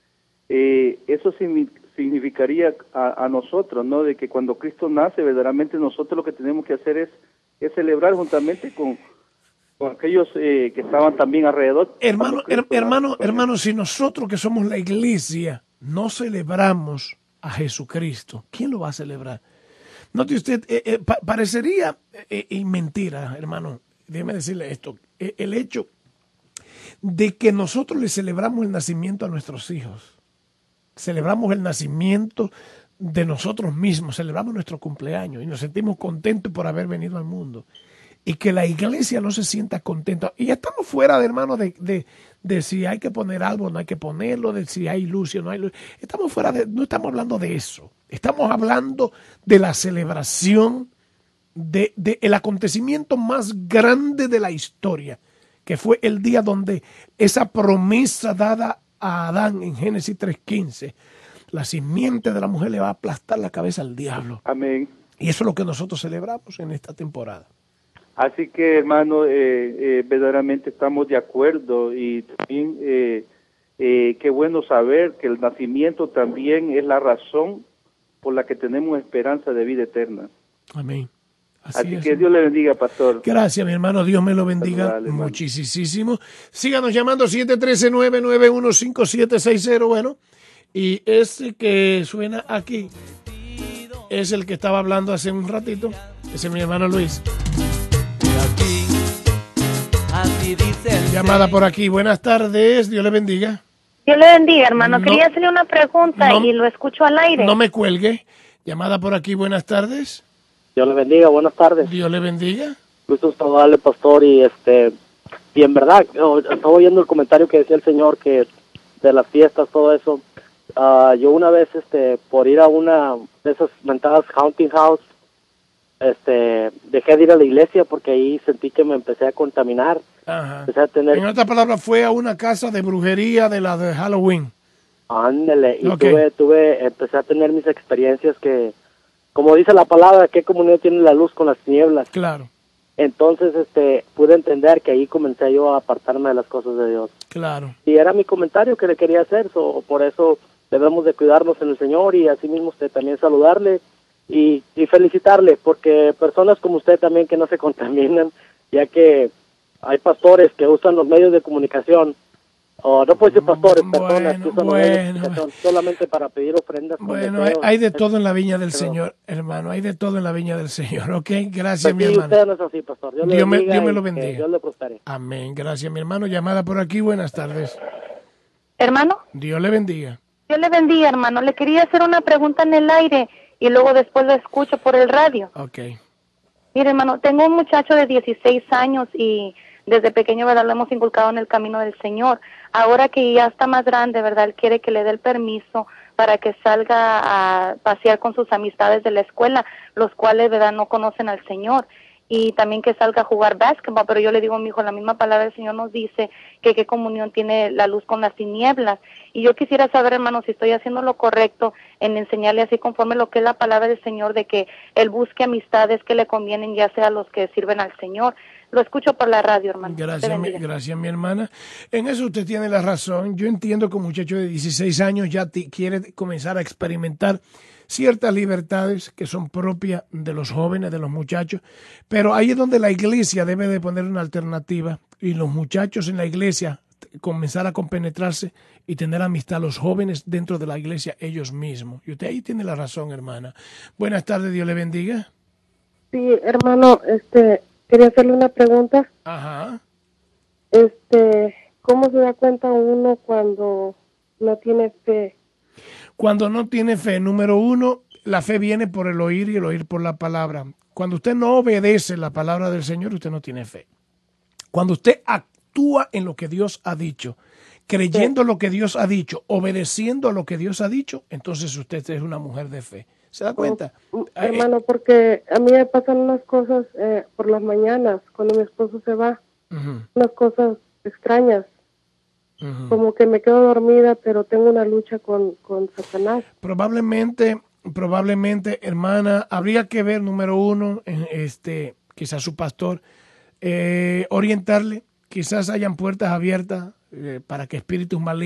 eh, eso signi- significaría a, a nosotros, ¿no? De que cuando Cristo nace, verdaderamente nosotros lo que tenemos que hacer es, es celebrar juntamente con, con aquellos eh, que estaban también alrededor. Hermano, Cristo her- hermano, nace. hermano, si nosotros que somos la iglesia no celebramos a Jesucristo, ¿quién lo va a celebrar? Note usted, eh, eh, pa- parecería eh, eh, mentira, hermano, déjeme decirle esto, eh, el hecho de que nosotros le celebramos el nacimiento a nuestros hijos, celebramos el nacimiento de nosotros mismos, celebramos nuestro cumpleaños y nos sentimos contentos por haber venido al mundo. Y que la iglesia no se sienta contenta. Y ya estamos fuera, de hermano, de, de, de si hay que poner algo, no hay que ponerlo, de si hay luz o no hay luz. Estamos fuera de, no estamos hablando de eso. Estamos hablando de la celebración de, de el acontecimiento más grande de la historia, que fue el día donde esa promesa dada a Adán en Génesis tres quince, la simiente de la mujer le va a aplastar la cabeza al diablo. Amén. Y eso es lo que nosotros celebramos en esta temporada. Así que, hermano, eh, eh, verdaderamente estamos de acuerdo y también eh, eh, qué bueno saber que el nacimiento también es la razón por la que tenemos esperanza de vida eterna. Amén. Así, Así es. que Dios le bendiga, pastor. Gracias, mi hermano. Dios me lo bendiga Saludable, hermano. muchísimo. Síganos llamando siete uno tres, nueve nueve uno, cinco siete seis cero. Bueno, y este que suena aquí es el que estaba hablando hace un ratito. Ese es mi hermano Luis. Así dice el Llamada por aquí. Buenas tardes. Dios le bendiga. Dios le bendiga, hermano. No- Quería hacerle una pregunta no- y lo escucho al aire. No me cuelgue. Llamada por aquí. Buenas tardes. Dios le bendiga, buenas tardes. Dios le bendiga. Gusto saludarle, pastor, y este, y en verdad, yo estaba oyendo el comentario que decía el señor que de las fiestas, todo eso. Ah, yo una vez, este, por ir a una de esas mentadas haunting house, este, dejé de ir a la iglesia porque ahí sentí que me empecé a contaminar. Ajá. Empecé a tener, En otras palabras, fue a una casa de brujería de la de Halloween. ándele, y Ok. tuve, tuve, empecé a tener mis experiencias que, como dice la palabra, ¿qué comunión tiene la luz con las tinieblas? Claro, Entonces, este, pude entender que ahí comencé yo a apartarme de las cosas de Dios. claro. Y era mi comentario que le quería hacer, so, por eso debemos de cuidarnos en el Señor y así mismo usted también saludarle y, y felicitarle, porque personas como usted también que no se contaminan, ya que hay pastores que usan los medios de comunicación, o no puedo decir pastores, personas que usan los medios de bueno. comunicación solamente para pedir ofrendas. con Bueno, hay, deseos. hay de todo en la viña del Pero- Señor, hermano. Hay de todo en la viña del Señor, ¿ok? Gracias, Pues mi sí, hermano. usted no es así, pastor. Dios, le Dios me- bendiga Dios me y lo que bendiga. Dios le prospere. Amén. Gracias, mi hermano. Llamada por aquí. Buenas tardes. Hermano, Dios le bendiga. Dios le bendiga, hermano. Le quería hacer una pregunta en el aire y luego después lo escucho por el radio. Ok. Mire, hermano, tengo un muchacho de dieciséis años y desde pequeño, ¿verdad?, lo hemos inculcado en el camino del Señor. Ahora que ya está más grande, ¿verdad?, él quiere que le dé el permiso para que salga a pasear con sus amistades de la escuela, los cuales, ¿verdad?, no conocen al Señor. Y también que salga a jugar básquetbol, pero yo le digo, mi hijo, la misma palabra del Señor nos dice que qué comunión tiene la luz con las tinieblas. Y yo quisiera saber, hermano, si estoy haciendo lo correcto en enseñarle así conforme lo que es la palabra del Señor, de que él busque amistades que le convienen, ya sea los que sirven al Señor. Lo escucho por la radio, hermano. Te Gracias, mi, bendiga. gracias, mi hermana. En eso usted tiene la razón. Yo entiendo que un muchacho de dieciséis años ya ti- quiere comenzar a experimentar ciertas libertades que son propias de los jóvenes, de los muchachos, pero ahí es donde la iglesia debe de poner una alternativa y los muchachos en la iglesia t- comenzar a compenetrarse y tener amistad, los jóvenes dentro de la iglesia ellos mismos. Y usted ahí tiene la razón, hermana. Buenas tardes, Dios le bendiga. Sí, hermano, este, quería hacerle una pregunta. Ajá. Este, ¿cómo se da cuenta uno cuando no tiene fe? Cuando no tiene fe, número uno, la fe viene por el oír y el oír por la palabra. Cuando usted no obedece la palabra del Señor, usted no tiene fe. Cuando usted actúa en lo que Dios ha dicho, creyendo lo que Dios ha dicho, obedeciendo a lo que Dios ha dicho, entonces usted es una mujer de fe. ¿Se da cuenta? Mm, Eh, Hermano, porque a mí me pasan unas cosas eh, por las mañanas, cuando mi esposo se va, ujú, unas cosas extrañas, ujú. como que me quedo dormida, pero tengo una lucha con, con Satanás. Probablemente, probablemente, hermana, habría que ver, número uno, en este, quizás su pastor, eh, orientarle, quizás hayan puertas abiertas eh, para que espíritus malignos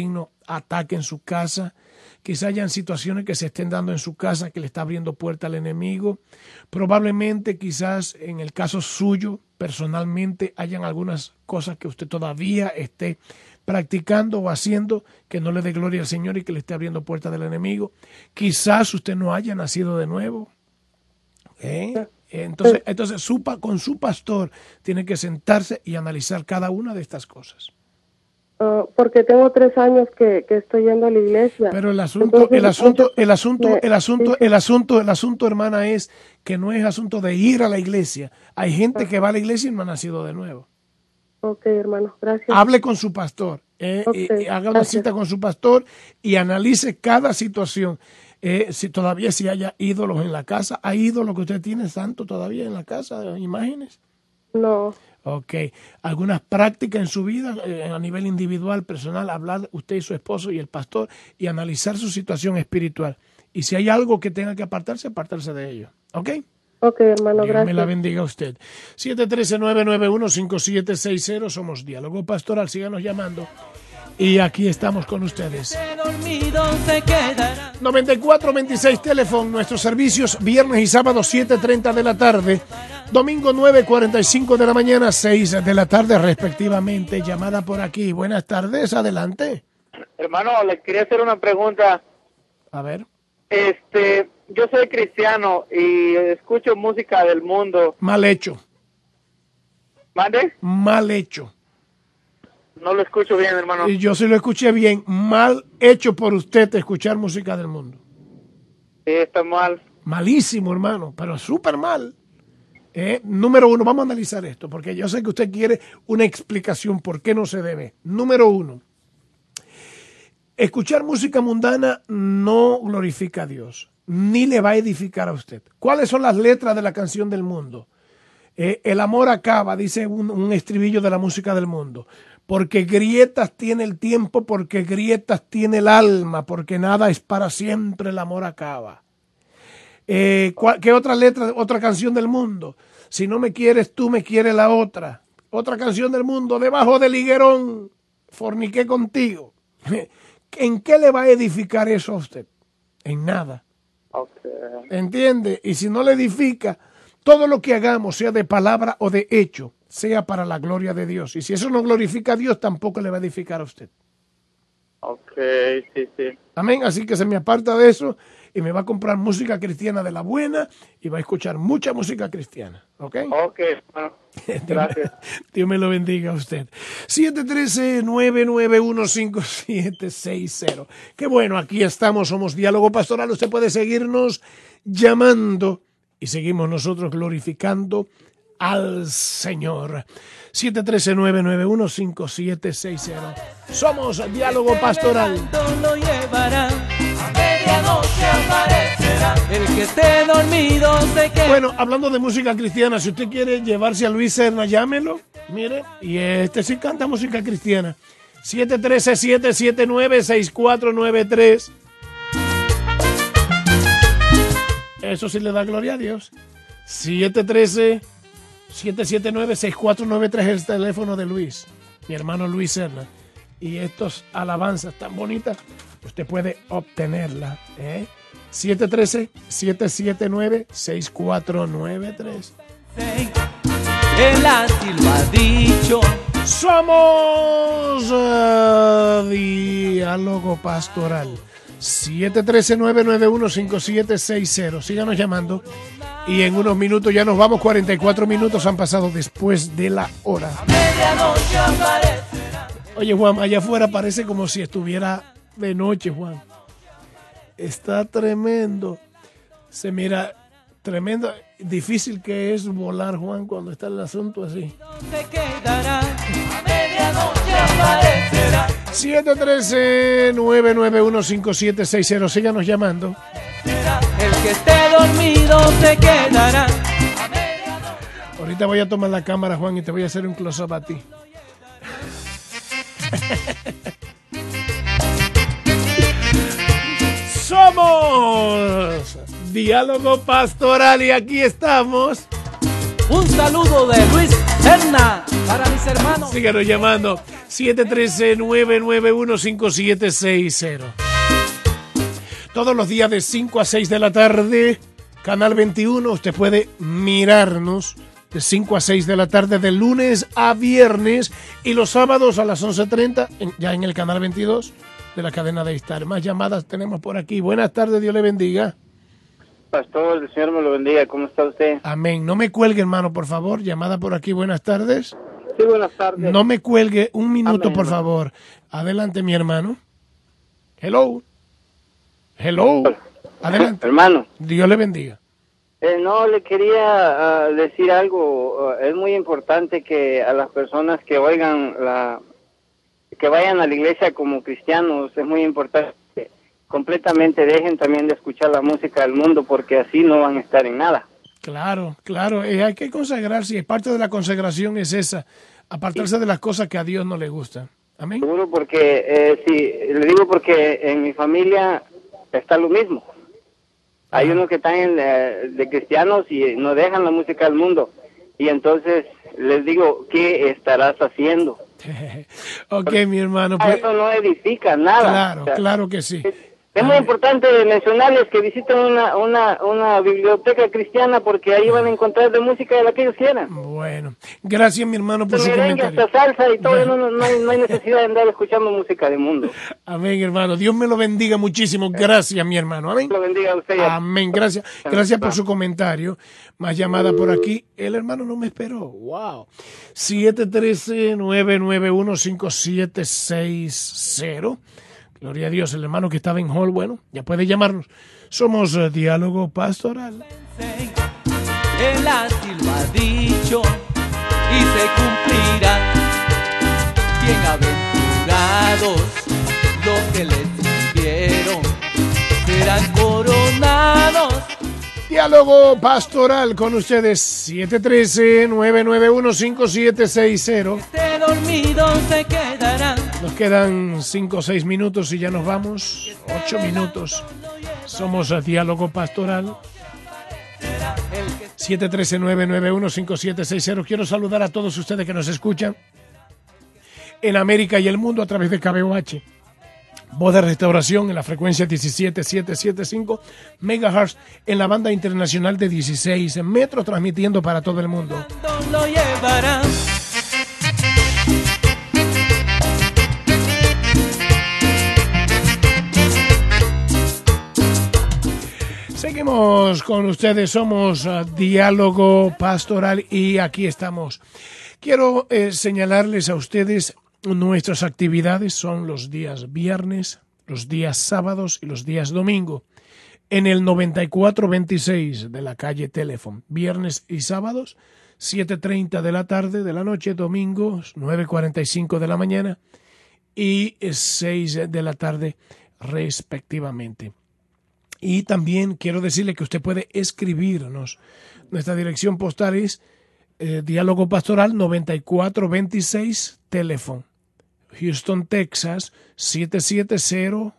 ataque en su casa, quizá hayan situaciones que se estén dando en su casa que le está abriendo puerta al enemigo. Probablemente quizás en el caso suyo, personalmente, hayan algunas cosas que usted todavía esté practicando o haciendo que no le dé gloria al Señor y que le esté abriendo puerta del enemigo. Quizás usted no haya nacido de nuevo. ¿Eh? Entonces, entonces su, con su pastor tiene que sentarse y analizar cada una de estas cosas. Uh, porque tengo tres años que, que estoy yendo a la iglesia. Pero el asunto, Entonces, el asunto, el asunto, me, el asunto, el asunto, el asunto, hermana, es que no es asunto de ir a la iglesia. Hay gente que va a la iglesia y no ha nacido de nuevo. Ok, hermano, gracias. Hable con su pastor, eh, Okay, eh, haga una gracias. cita con su pastor y analice cada situación. Eh, si todavía si haya ídolos en la casa, ¿hay ídolos que usted tiene santo todavía en la casa, de imágenes? No. Ok. ¿Algunas prácticas en su vida eh, a nivel individual, personal, hablar usted y su esposo y el pastor y analizar su situación espiritual? Y si hay algo que tenga que apartarse, apartarse de ello. ¿Ok? Ok, hermano, Dios gracias. me la bendiga a usted. siete uno tres, nueve nueve uno, cinco siete seis cero, somos Diálogo Pastoral, síganos llamando. Y aquí estamos con ustedes. noventa y cuatro veintiséis teléfono, nuestros servicios viernes y sábado siete treinta de la tarde, domingo nueve cuarenta y cinco de la mañana, seis de la tarde respectivamente. Llamada por aquí. Buenas tardes, adelante. Hermano, le quería hacer una pregunta. A ver. Este, yo soy cristiano y escucho música del mundo. Mal hecho. ¿Mande? Mal hecho. No lo escucho bien, hermano. Y yo sí lo escuché bien. Mal hecho por usted escuchar música del mundo. Sí, está mal. Malísimo, hermano, pero súper mal. Eh, número uno, vamos a analizar esto, porque yo sé que usted quiere una explicación por qué no se debe. Número uno, escuchar música mundana no glorifica a Dios, ni le va a edificar a usted. ¿Cuáles son las letras de la canción del mundo? Eh, el amor acaba, dice un, un estribillo de la música del mundo. Porque grietas tiene el tiempo, porque grietas tiene el alma, porque nada es para siempre, el amor acaba. Eh, ¿Qué otra letra, otra canción del mundo? Si no me quieres tú, me quiere la otra. Otra canción del mundo, debajo del higuerón, forniqué contigo. ¿En qué le va a edificar eso a usted? En nada. Okay. ¿Entiende? Y si no le edifica, todo lo que hagamos, sea de palabra o de hecho, sea para la gloria de Dios. Y si eso no glorifica a Dios, tampoco le va a edificar a usted. Ok, sí, sí. Amén. Así que se me aparta de eso y me va a comprar música cristiana de la buena y va a escuchar mucha música cristiana. ¿Ok? Ok, bueno, gracias. Dios me lo bendiga a usted. siete uno tres, nueve nueve uno, cinco siete seis cero. Qué bueno, aquí estamos, somos Diálogo Pastoral. Usted puede seguirnos llamando y seguimos nosotros glorificando al Señor. siete uno tres, nueve nueve uno, cinco siete seis cero. Somos Diálogo Pastoral. Lo llevará, a medianoche aparecerá, el que esté dormido se queda. Bueno, hablando de música cristiana, si usted quiere llevarse a Luis Serna, llámelo. Mire, y este sí canta música cristiana. siete uno tres, siete siete nueve, seis cuatro nueve tres. Eso sí le da gloria a Dios. siete uno tres, siete siete nueve, seis cuatro nueve tres es el teléfono de Luis, mi hermano Luis Serna. Y estas alabanzas tan bonitas, usted puede obtenerla. ¿eh? siete uno tres, siete siete nueve, seis cuatro nueve tres. Él así lo ha dicho. Somos uh, Diálogo Pastoral. siete uno tres, nueve nueve uno, cinco siete seis cero. Síganos llamando. Y en unos minutos ya nos vamos. cuarenta y cuatro minutos han pasado después de la hora. Oye, Juan, allá afuera parece como si estuviera de noche, Juan. Está tremendo. Se mira tremendo. Difícil que es volar, Juan, cuando está el asunto así. siete uno tres, nueve nueve uno, cinco siete seis cero. Síganos llamando. El que esté dormido se quedará. Ahorita voy a tomar la cámara, Juan, y te voy a hacer un close-up a ti. Somos Diálogo Pastoral y aquí estamos. Un saludo de Luis Serna para mis hermanos. Síganos llamando. siete uno tres, nueve nueve uno, cinco siete seis cero. Todos los días de cinco a seis de la tarde, Canal veintiuno, usted puede mirarnos de cinco a seis de la tarde, de lunes a viernes, y los sábados a las once treinta, en, ya en el Canal veintidós de la cadena de Star. Más llamadas tenemos por aquí. Buenas tardes, Dios le bendiga. Pastor, el Señor me lo bendiga. ¿Cómo está usted? Amén. No me cuelgue, hermano, por favor. Llamada por aquí. Buenas tardes. Sí, buenas tardes. No me cuelgue. Un minuto, Amén, por hermano. favor. Adelante, mi hermano. Hello. Hello. Adelante. Hermano. Dios le bendiga. Eh, no, le quería uh, decir algo. Uh, es muy importante que a las personas que oigan la... que vayan a la iglesia como cristianos, es muy importante que completamente dejen también de escuchar la música del mundo, porque así no van a estar en nada. Claro, claro, eh, hay que consagrarse, y parte de la consagración es esa, apartarse sí. de las cosas que a Dios no le gustan. Amén. Seguro, porque, eh, sí, le digo porque en mi familia está lo mismo. Hay Ajá. unos que están en, eh, de cristianos y no dejan la música del mundo. Y entonces les digo, ¿qué estarás haciendo? Ok, mi hermano. Pues, eso no edifica nada. Claro, o sea, claro que sí. Es, es muy importante mencionarles que visiten una, una, una biblioteca cristiana, porque ahí van a encontrar de música de la que ellos quieran. Bueno, gracias, mi hermano, por su Merengue, comentario. hasta salsa y todo, no, no, no, hay, no hay necesidad de andar escuchando música del mundo. Amén, hermano. Dios me lo bendiga muchísimo. Gracias, mi hermano. Amén. Dios lo bendiga a usted. Amén. Gracias. Gracias por su comentario. Más llamada por aquí. El hermano no me esperó. Wow. siete uno tres, nueve nueve uno, cinco siete seis cero. Gloria a Dios. El hermano que estaba en Hall, bueno, ya puede llamarnos. Somos uh, Diálogo Pastoral. Él así lo ha dicho y se cumplirá. Bienaventurados los que le sirvieron, serán coronados. Diálogo Pastoral con ustedes. siete uno tres, nueve nueve uno, cinco siete seis cero. Este dormido se quedará. Nos quedan cinco o seis minutos y ya nos vamos. ocho minutos. Somos a Diálogo Pastoral. siete uno tres, nueve nueve uno, cinco siete seis cero. Quiero saludar a todos ustedes que nos escuchan en América y el mundo a través de K B O H. Voz de Restauración en la frecuencia diecisiete mil setecientos setenta y cinco megahertz, en la banda internacional de dieciséis metros, transmitiendo para todo el mundo. Lo llevarán. Seguimos con ustedes, somos uh, Diálogo Pastoral y aquí estamos. Quiero eh, señalarles a ustedes nuestras actividades. Son los días viernes, los días sábados y los días domingo. En el noventa y cuatro veintiséis de la calle Teléfono, viernes y sábados, siete treinta de la tarde, de la noche, domingos, nueve cuarenta y cinco de la mañana y seis de la tarde respectivamente. Y también quiero decirle que usted puede escribirnos. Nuestra dirección postal es eh, Diálogo Pastoral noventa y cuatro veintiséis Teléfono, Houston, Texas siete siete cero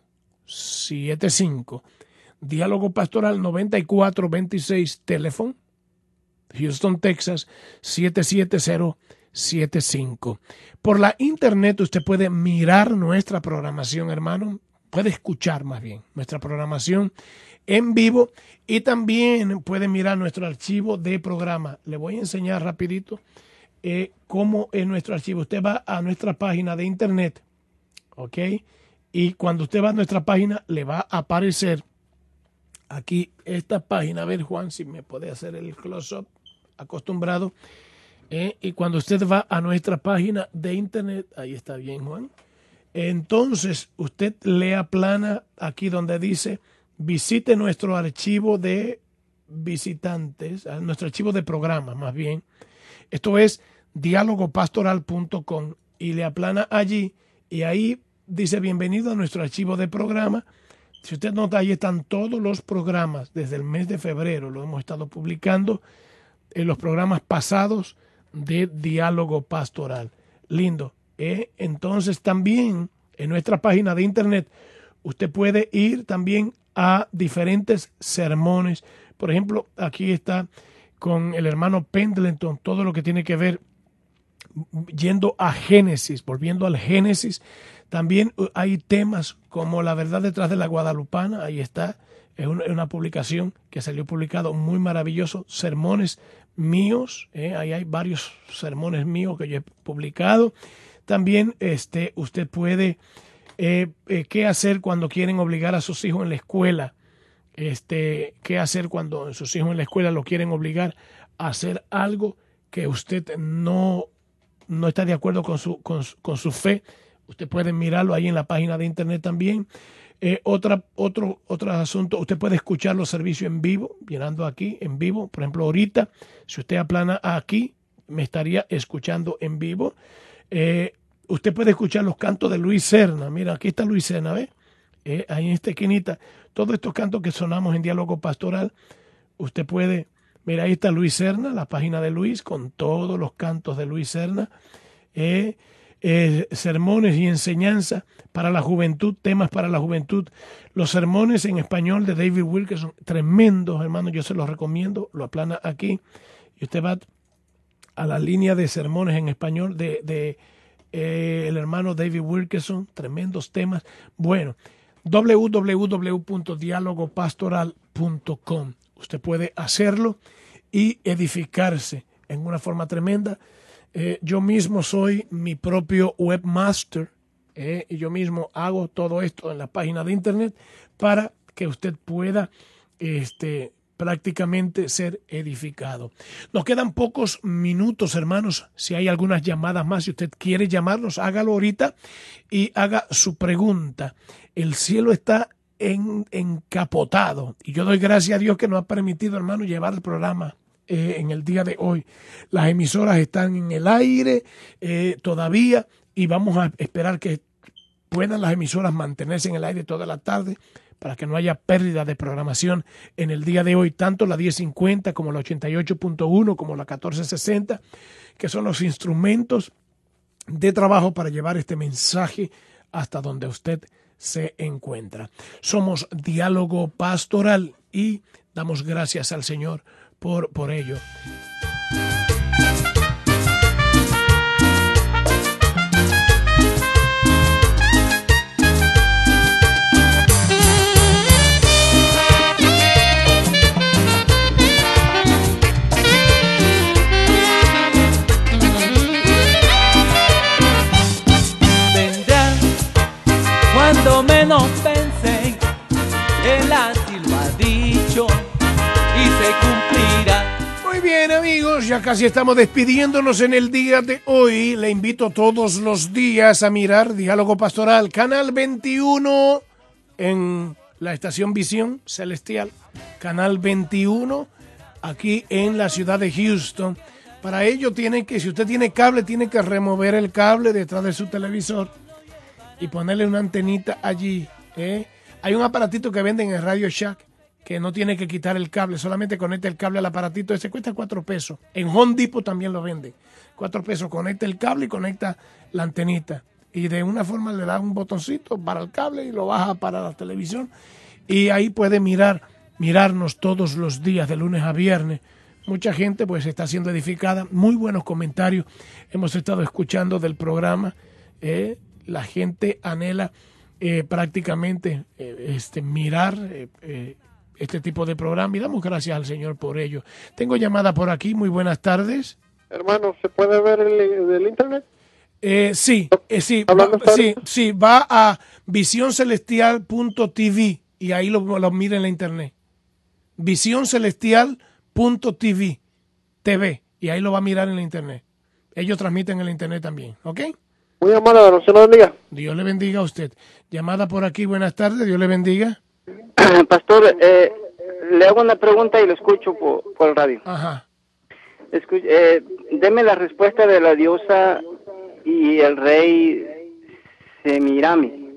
siete cinco. Diálogo Pastoral noventa y cuatro veintiséis Teléfono, Houston, Texas siete siete cero siete cinco. Por la internet usted puede mirar nuestra programación, hermano. Puede escuchar más bien nuestra programación en vivo y también puede mirar nuestro archivo de programa. Le voy a enseñar rapidito eh, cómo es nuestro archivo. Usted va a nuestra página de internet, ¿ok? Y cuando usted va a nuestra página le va a aparecer aquí esta página. A ver, Juan, si me puede hacer el close-up acostumbrado. Eh, y cuando usted va a nuestra página de internet, ahí está bien, Juan. Entonces, usted le aplana aquí donde dice visite nuestro archivo de visitantes, nuestro archivo de programa más bien. Esto es diálogo pastoral punto com y le aplana allí y ahí dice bienvenido a nuestro archivo de programa. Si usted nota, ahí están todos los programas desde el mes de febrero. Lo hemos estado publicando en los programas pasados de Diálogo Pastoral. Lindo. Eh, entonces también en nuestra página de internet usted puede ir también a diferentes sermones. Por ejemplo, aquí está con el hermano Pendleton todo lo que tiene que ver yendo a Génesis, volviendo al Génesis. También hay temas como La verdad detrás de la guadalupana, ahí está, es una, una publicación que salió publicado muy maravilloso, sermones míos, eh, ahí hay varios sermones míos que yo he publicado. También este, usted puede, eh, eh, qué hacer cuando quieren obligar a sus hijos en la escuela, este, qué hacer cuando sus hijos en la escuela lo quieren obligar a hacer algo que usted no, no está de acuerdo con su, con, con su fe. Usted puede mirarlo ahí en la página de internet también. Eh, otra, otro, otro asunto, usted puede escuchar los servicios en vivo, mirando aquí en vivo. Por ejemplo, ahorita, si usted aplana aquí, me estaría escuchando en vivo. Eh, usted puede escuchar los cantos de Luis Serna. Mira, aquí está Luis Serna, ¿ves? Eh, ahí en esta esquinita. Todos estos cantos que sonamos en Diálogo Pastoral, usted puede, mira, ahí está Luis Serna, la página de Luis, con todos los cantos de Luis Serna. Eh, Eh, sermones y enseñanza para la juventud, temas para la juventud, los sermones en español de David Wilkerson, tremendos, hermanos, yo se los recomiendo, lo aplana aquí y usted va a la línea de sermones en español de, de eh, el hermano David Wilkerson, tremendos temas. Bueno, doble u doble u doble u punto diálogo pastoral punto com, usted puede hacerlo y edificarse en una forma tremenda. Eh, yo mismo soy mi propio webmaster eh, y yo mismo hago todo esto en la página de internet para que usted pueda este, prácticamente ser edificado. Nos quedan pocos minutos, hermanos. Si hay algunas llamadas más, si usted quiere llamarnos, hágalo ahorita y haga su pregunta. El cielo está en, encapotado y yo doy gracias a Dios que nos ha permitido, hermano, llevar el programa Eh, en el día de hoy. Las emisoras están en el aire eh, todavía y vamos a esperar que puedan las emisoras mantenerse en el aire toda la tarde para que no haya pérdida de programación en el día de hoy, tanto la diez cincuenta como la ochenta y ocho punto uno como la catorce sesenta, que son los instrumentos de trabajo para llevar este mensaje hasta donde usted se encuentra. Somos Diálogo Pastoral y damos gracias al Señor Por, por ello. Vendrán cuando menos pensé, Él así lo ha dicho y se cumplirá. Muy bien, amigos, ya casi estamos despidiéndonos en el día de hoy. Le invito todos los días a mirar Diálogo Pastoral, Canal veintiuno en la estación Visión Celestial, Canal veintiuno aquí en la ciudad de Houston. Para ello tiene que, si usted tiene cable, tiene que remover el cable detrás de su televisor y ponerle una antenita allí. ¿eh? Hay un aparatito que venden en Radio Shack que no tiene que quitar el cable, solamente conecta el cable al aparatito, ese cuesta cuatro pesos. En Home Depot también lo venden, cuatro pesos, conecta el cable y conecta la antenita. Y de una forma le da un botoncito para el cable y lo baja para la televisión. Y ahí puede mirar, mirarnos todos los días, de lunes a viernes. Mucha gente pues está siendo edificada, muy buenos comentarios hemos estado escuchando del programa. Eh, la gente anhela eh, prácticamente eh, este, mirar eh, eh, este tipo de programa y damos gracias al Señor por ello. Tengo llamada por aquí, muy buenas tardes. Hermano, ¿se puede ver el, el internet? Eh, sí, eh, sí, va, sí, sí, va a visión celestial punto t v y ahí lo, lo mira en la internet. visión celestial punto t v, T V, y ahí lo va a mirar en la internet. Ellos transmiten en la internet también, ¿ok? Muy amable, Dios le bendiga. Dios le bendiga a usted. Llamada por aquí, buenas tardes, Dios le bendiga. Pastor, eh, le hago una pregunta y lo escucho por, por el radio. Ajá. Escuch eh, deme la respuesta de la diosa y el rey Semirami.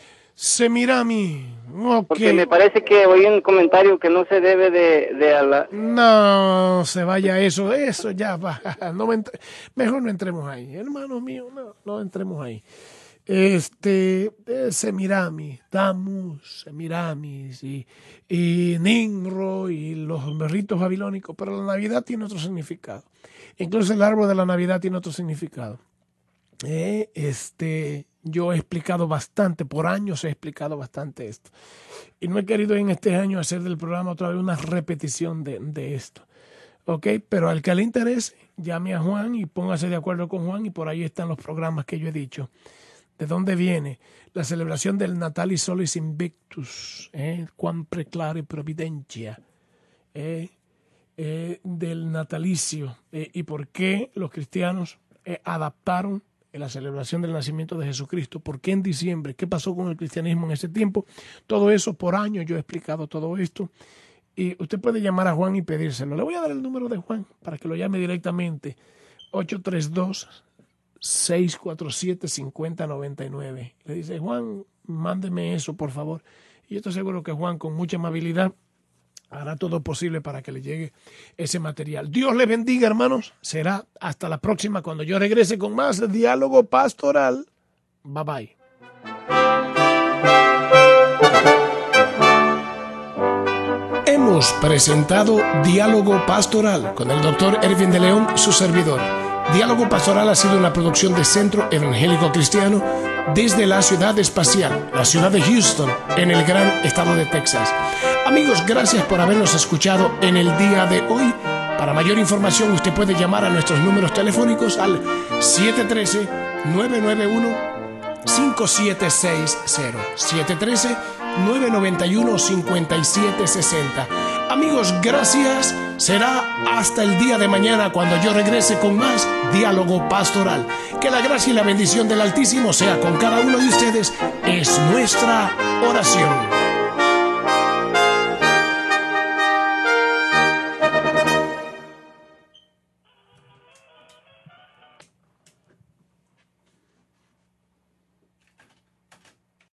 Semirami, ok. Porque me parece que oí un comentario que no se debe de... de ala... No, se vaya eso, eso ya va. No me entre... Mejor no entremos ahí, hermano mío, no, no entremos ahí. este, eh, Semiramis, Tammuz, Semiramis y, y Nimrod y los ritos babilónicos, pero la Navidad tiene otro significado. Incluso el árbol de la Navidad tiene otro significado. Eh, este, yo he explicado bastante, por años he explicado bastante esto. Y no he querido en este año hacer del programa otra vez una repetición de, de esto. Ok, pero al que le interese, llame a Juan y póngase de acuerdo con Juan y por ahí están los programas que yo he dicho. ¿De dónde viene? La celebración del Natalis Solis Invictus, eh, Quam Preclare Providentia, eh, eh, del natalicio, eh, y por qué los cristianos eh, adaptaron la celebración del nacimiento de Jesucristo, por qué en diciembre, qué pasó con el cristianismo en ese tiempo. Todo eso por años yo he explicado todo esto. Y usted puede llamar a Juan y pedírselo. Le voy a dar el número de Juan para que lo llame directamente. ocho tres dos, seis cuatro siete, cinco cero nueve nueve. Le dice, Juan, mándeme eso, por favor. Y yo estoy seguro que Juan, con mucha amabilidad, hará todo posible para que le llegue ese material. Dios le bendiga, hermanos. Será hasta la próxima cuando yo regrese con más Diálogo Pastoral. Bye bye. Hemos presentado Diálogo Pastoral con el doctor Ervin de León, su servidor. Diálogo Pastoral ha sido una producción de Centro Evangélico Cristiano desde la ciudad espacial, la ciudad de Houston, en el gran estado de Texas. Amigos, gracias por habernos escuchado en el día de hoy. Para mayor información, usted puede llamar a nuestros números telefónicos al siete uno tres, nueve nueve uno, cinco siete seis cero, siete uno tres, nueve nueve uno, cinco siete seis cero. Amigos, gracias. Será hasta el día de mañana cuando yo regrese con más Diálogo Pastoral. Que la gracia y la bendición del Altísimo sea con cada uno de ustedes. Es nuestra oración.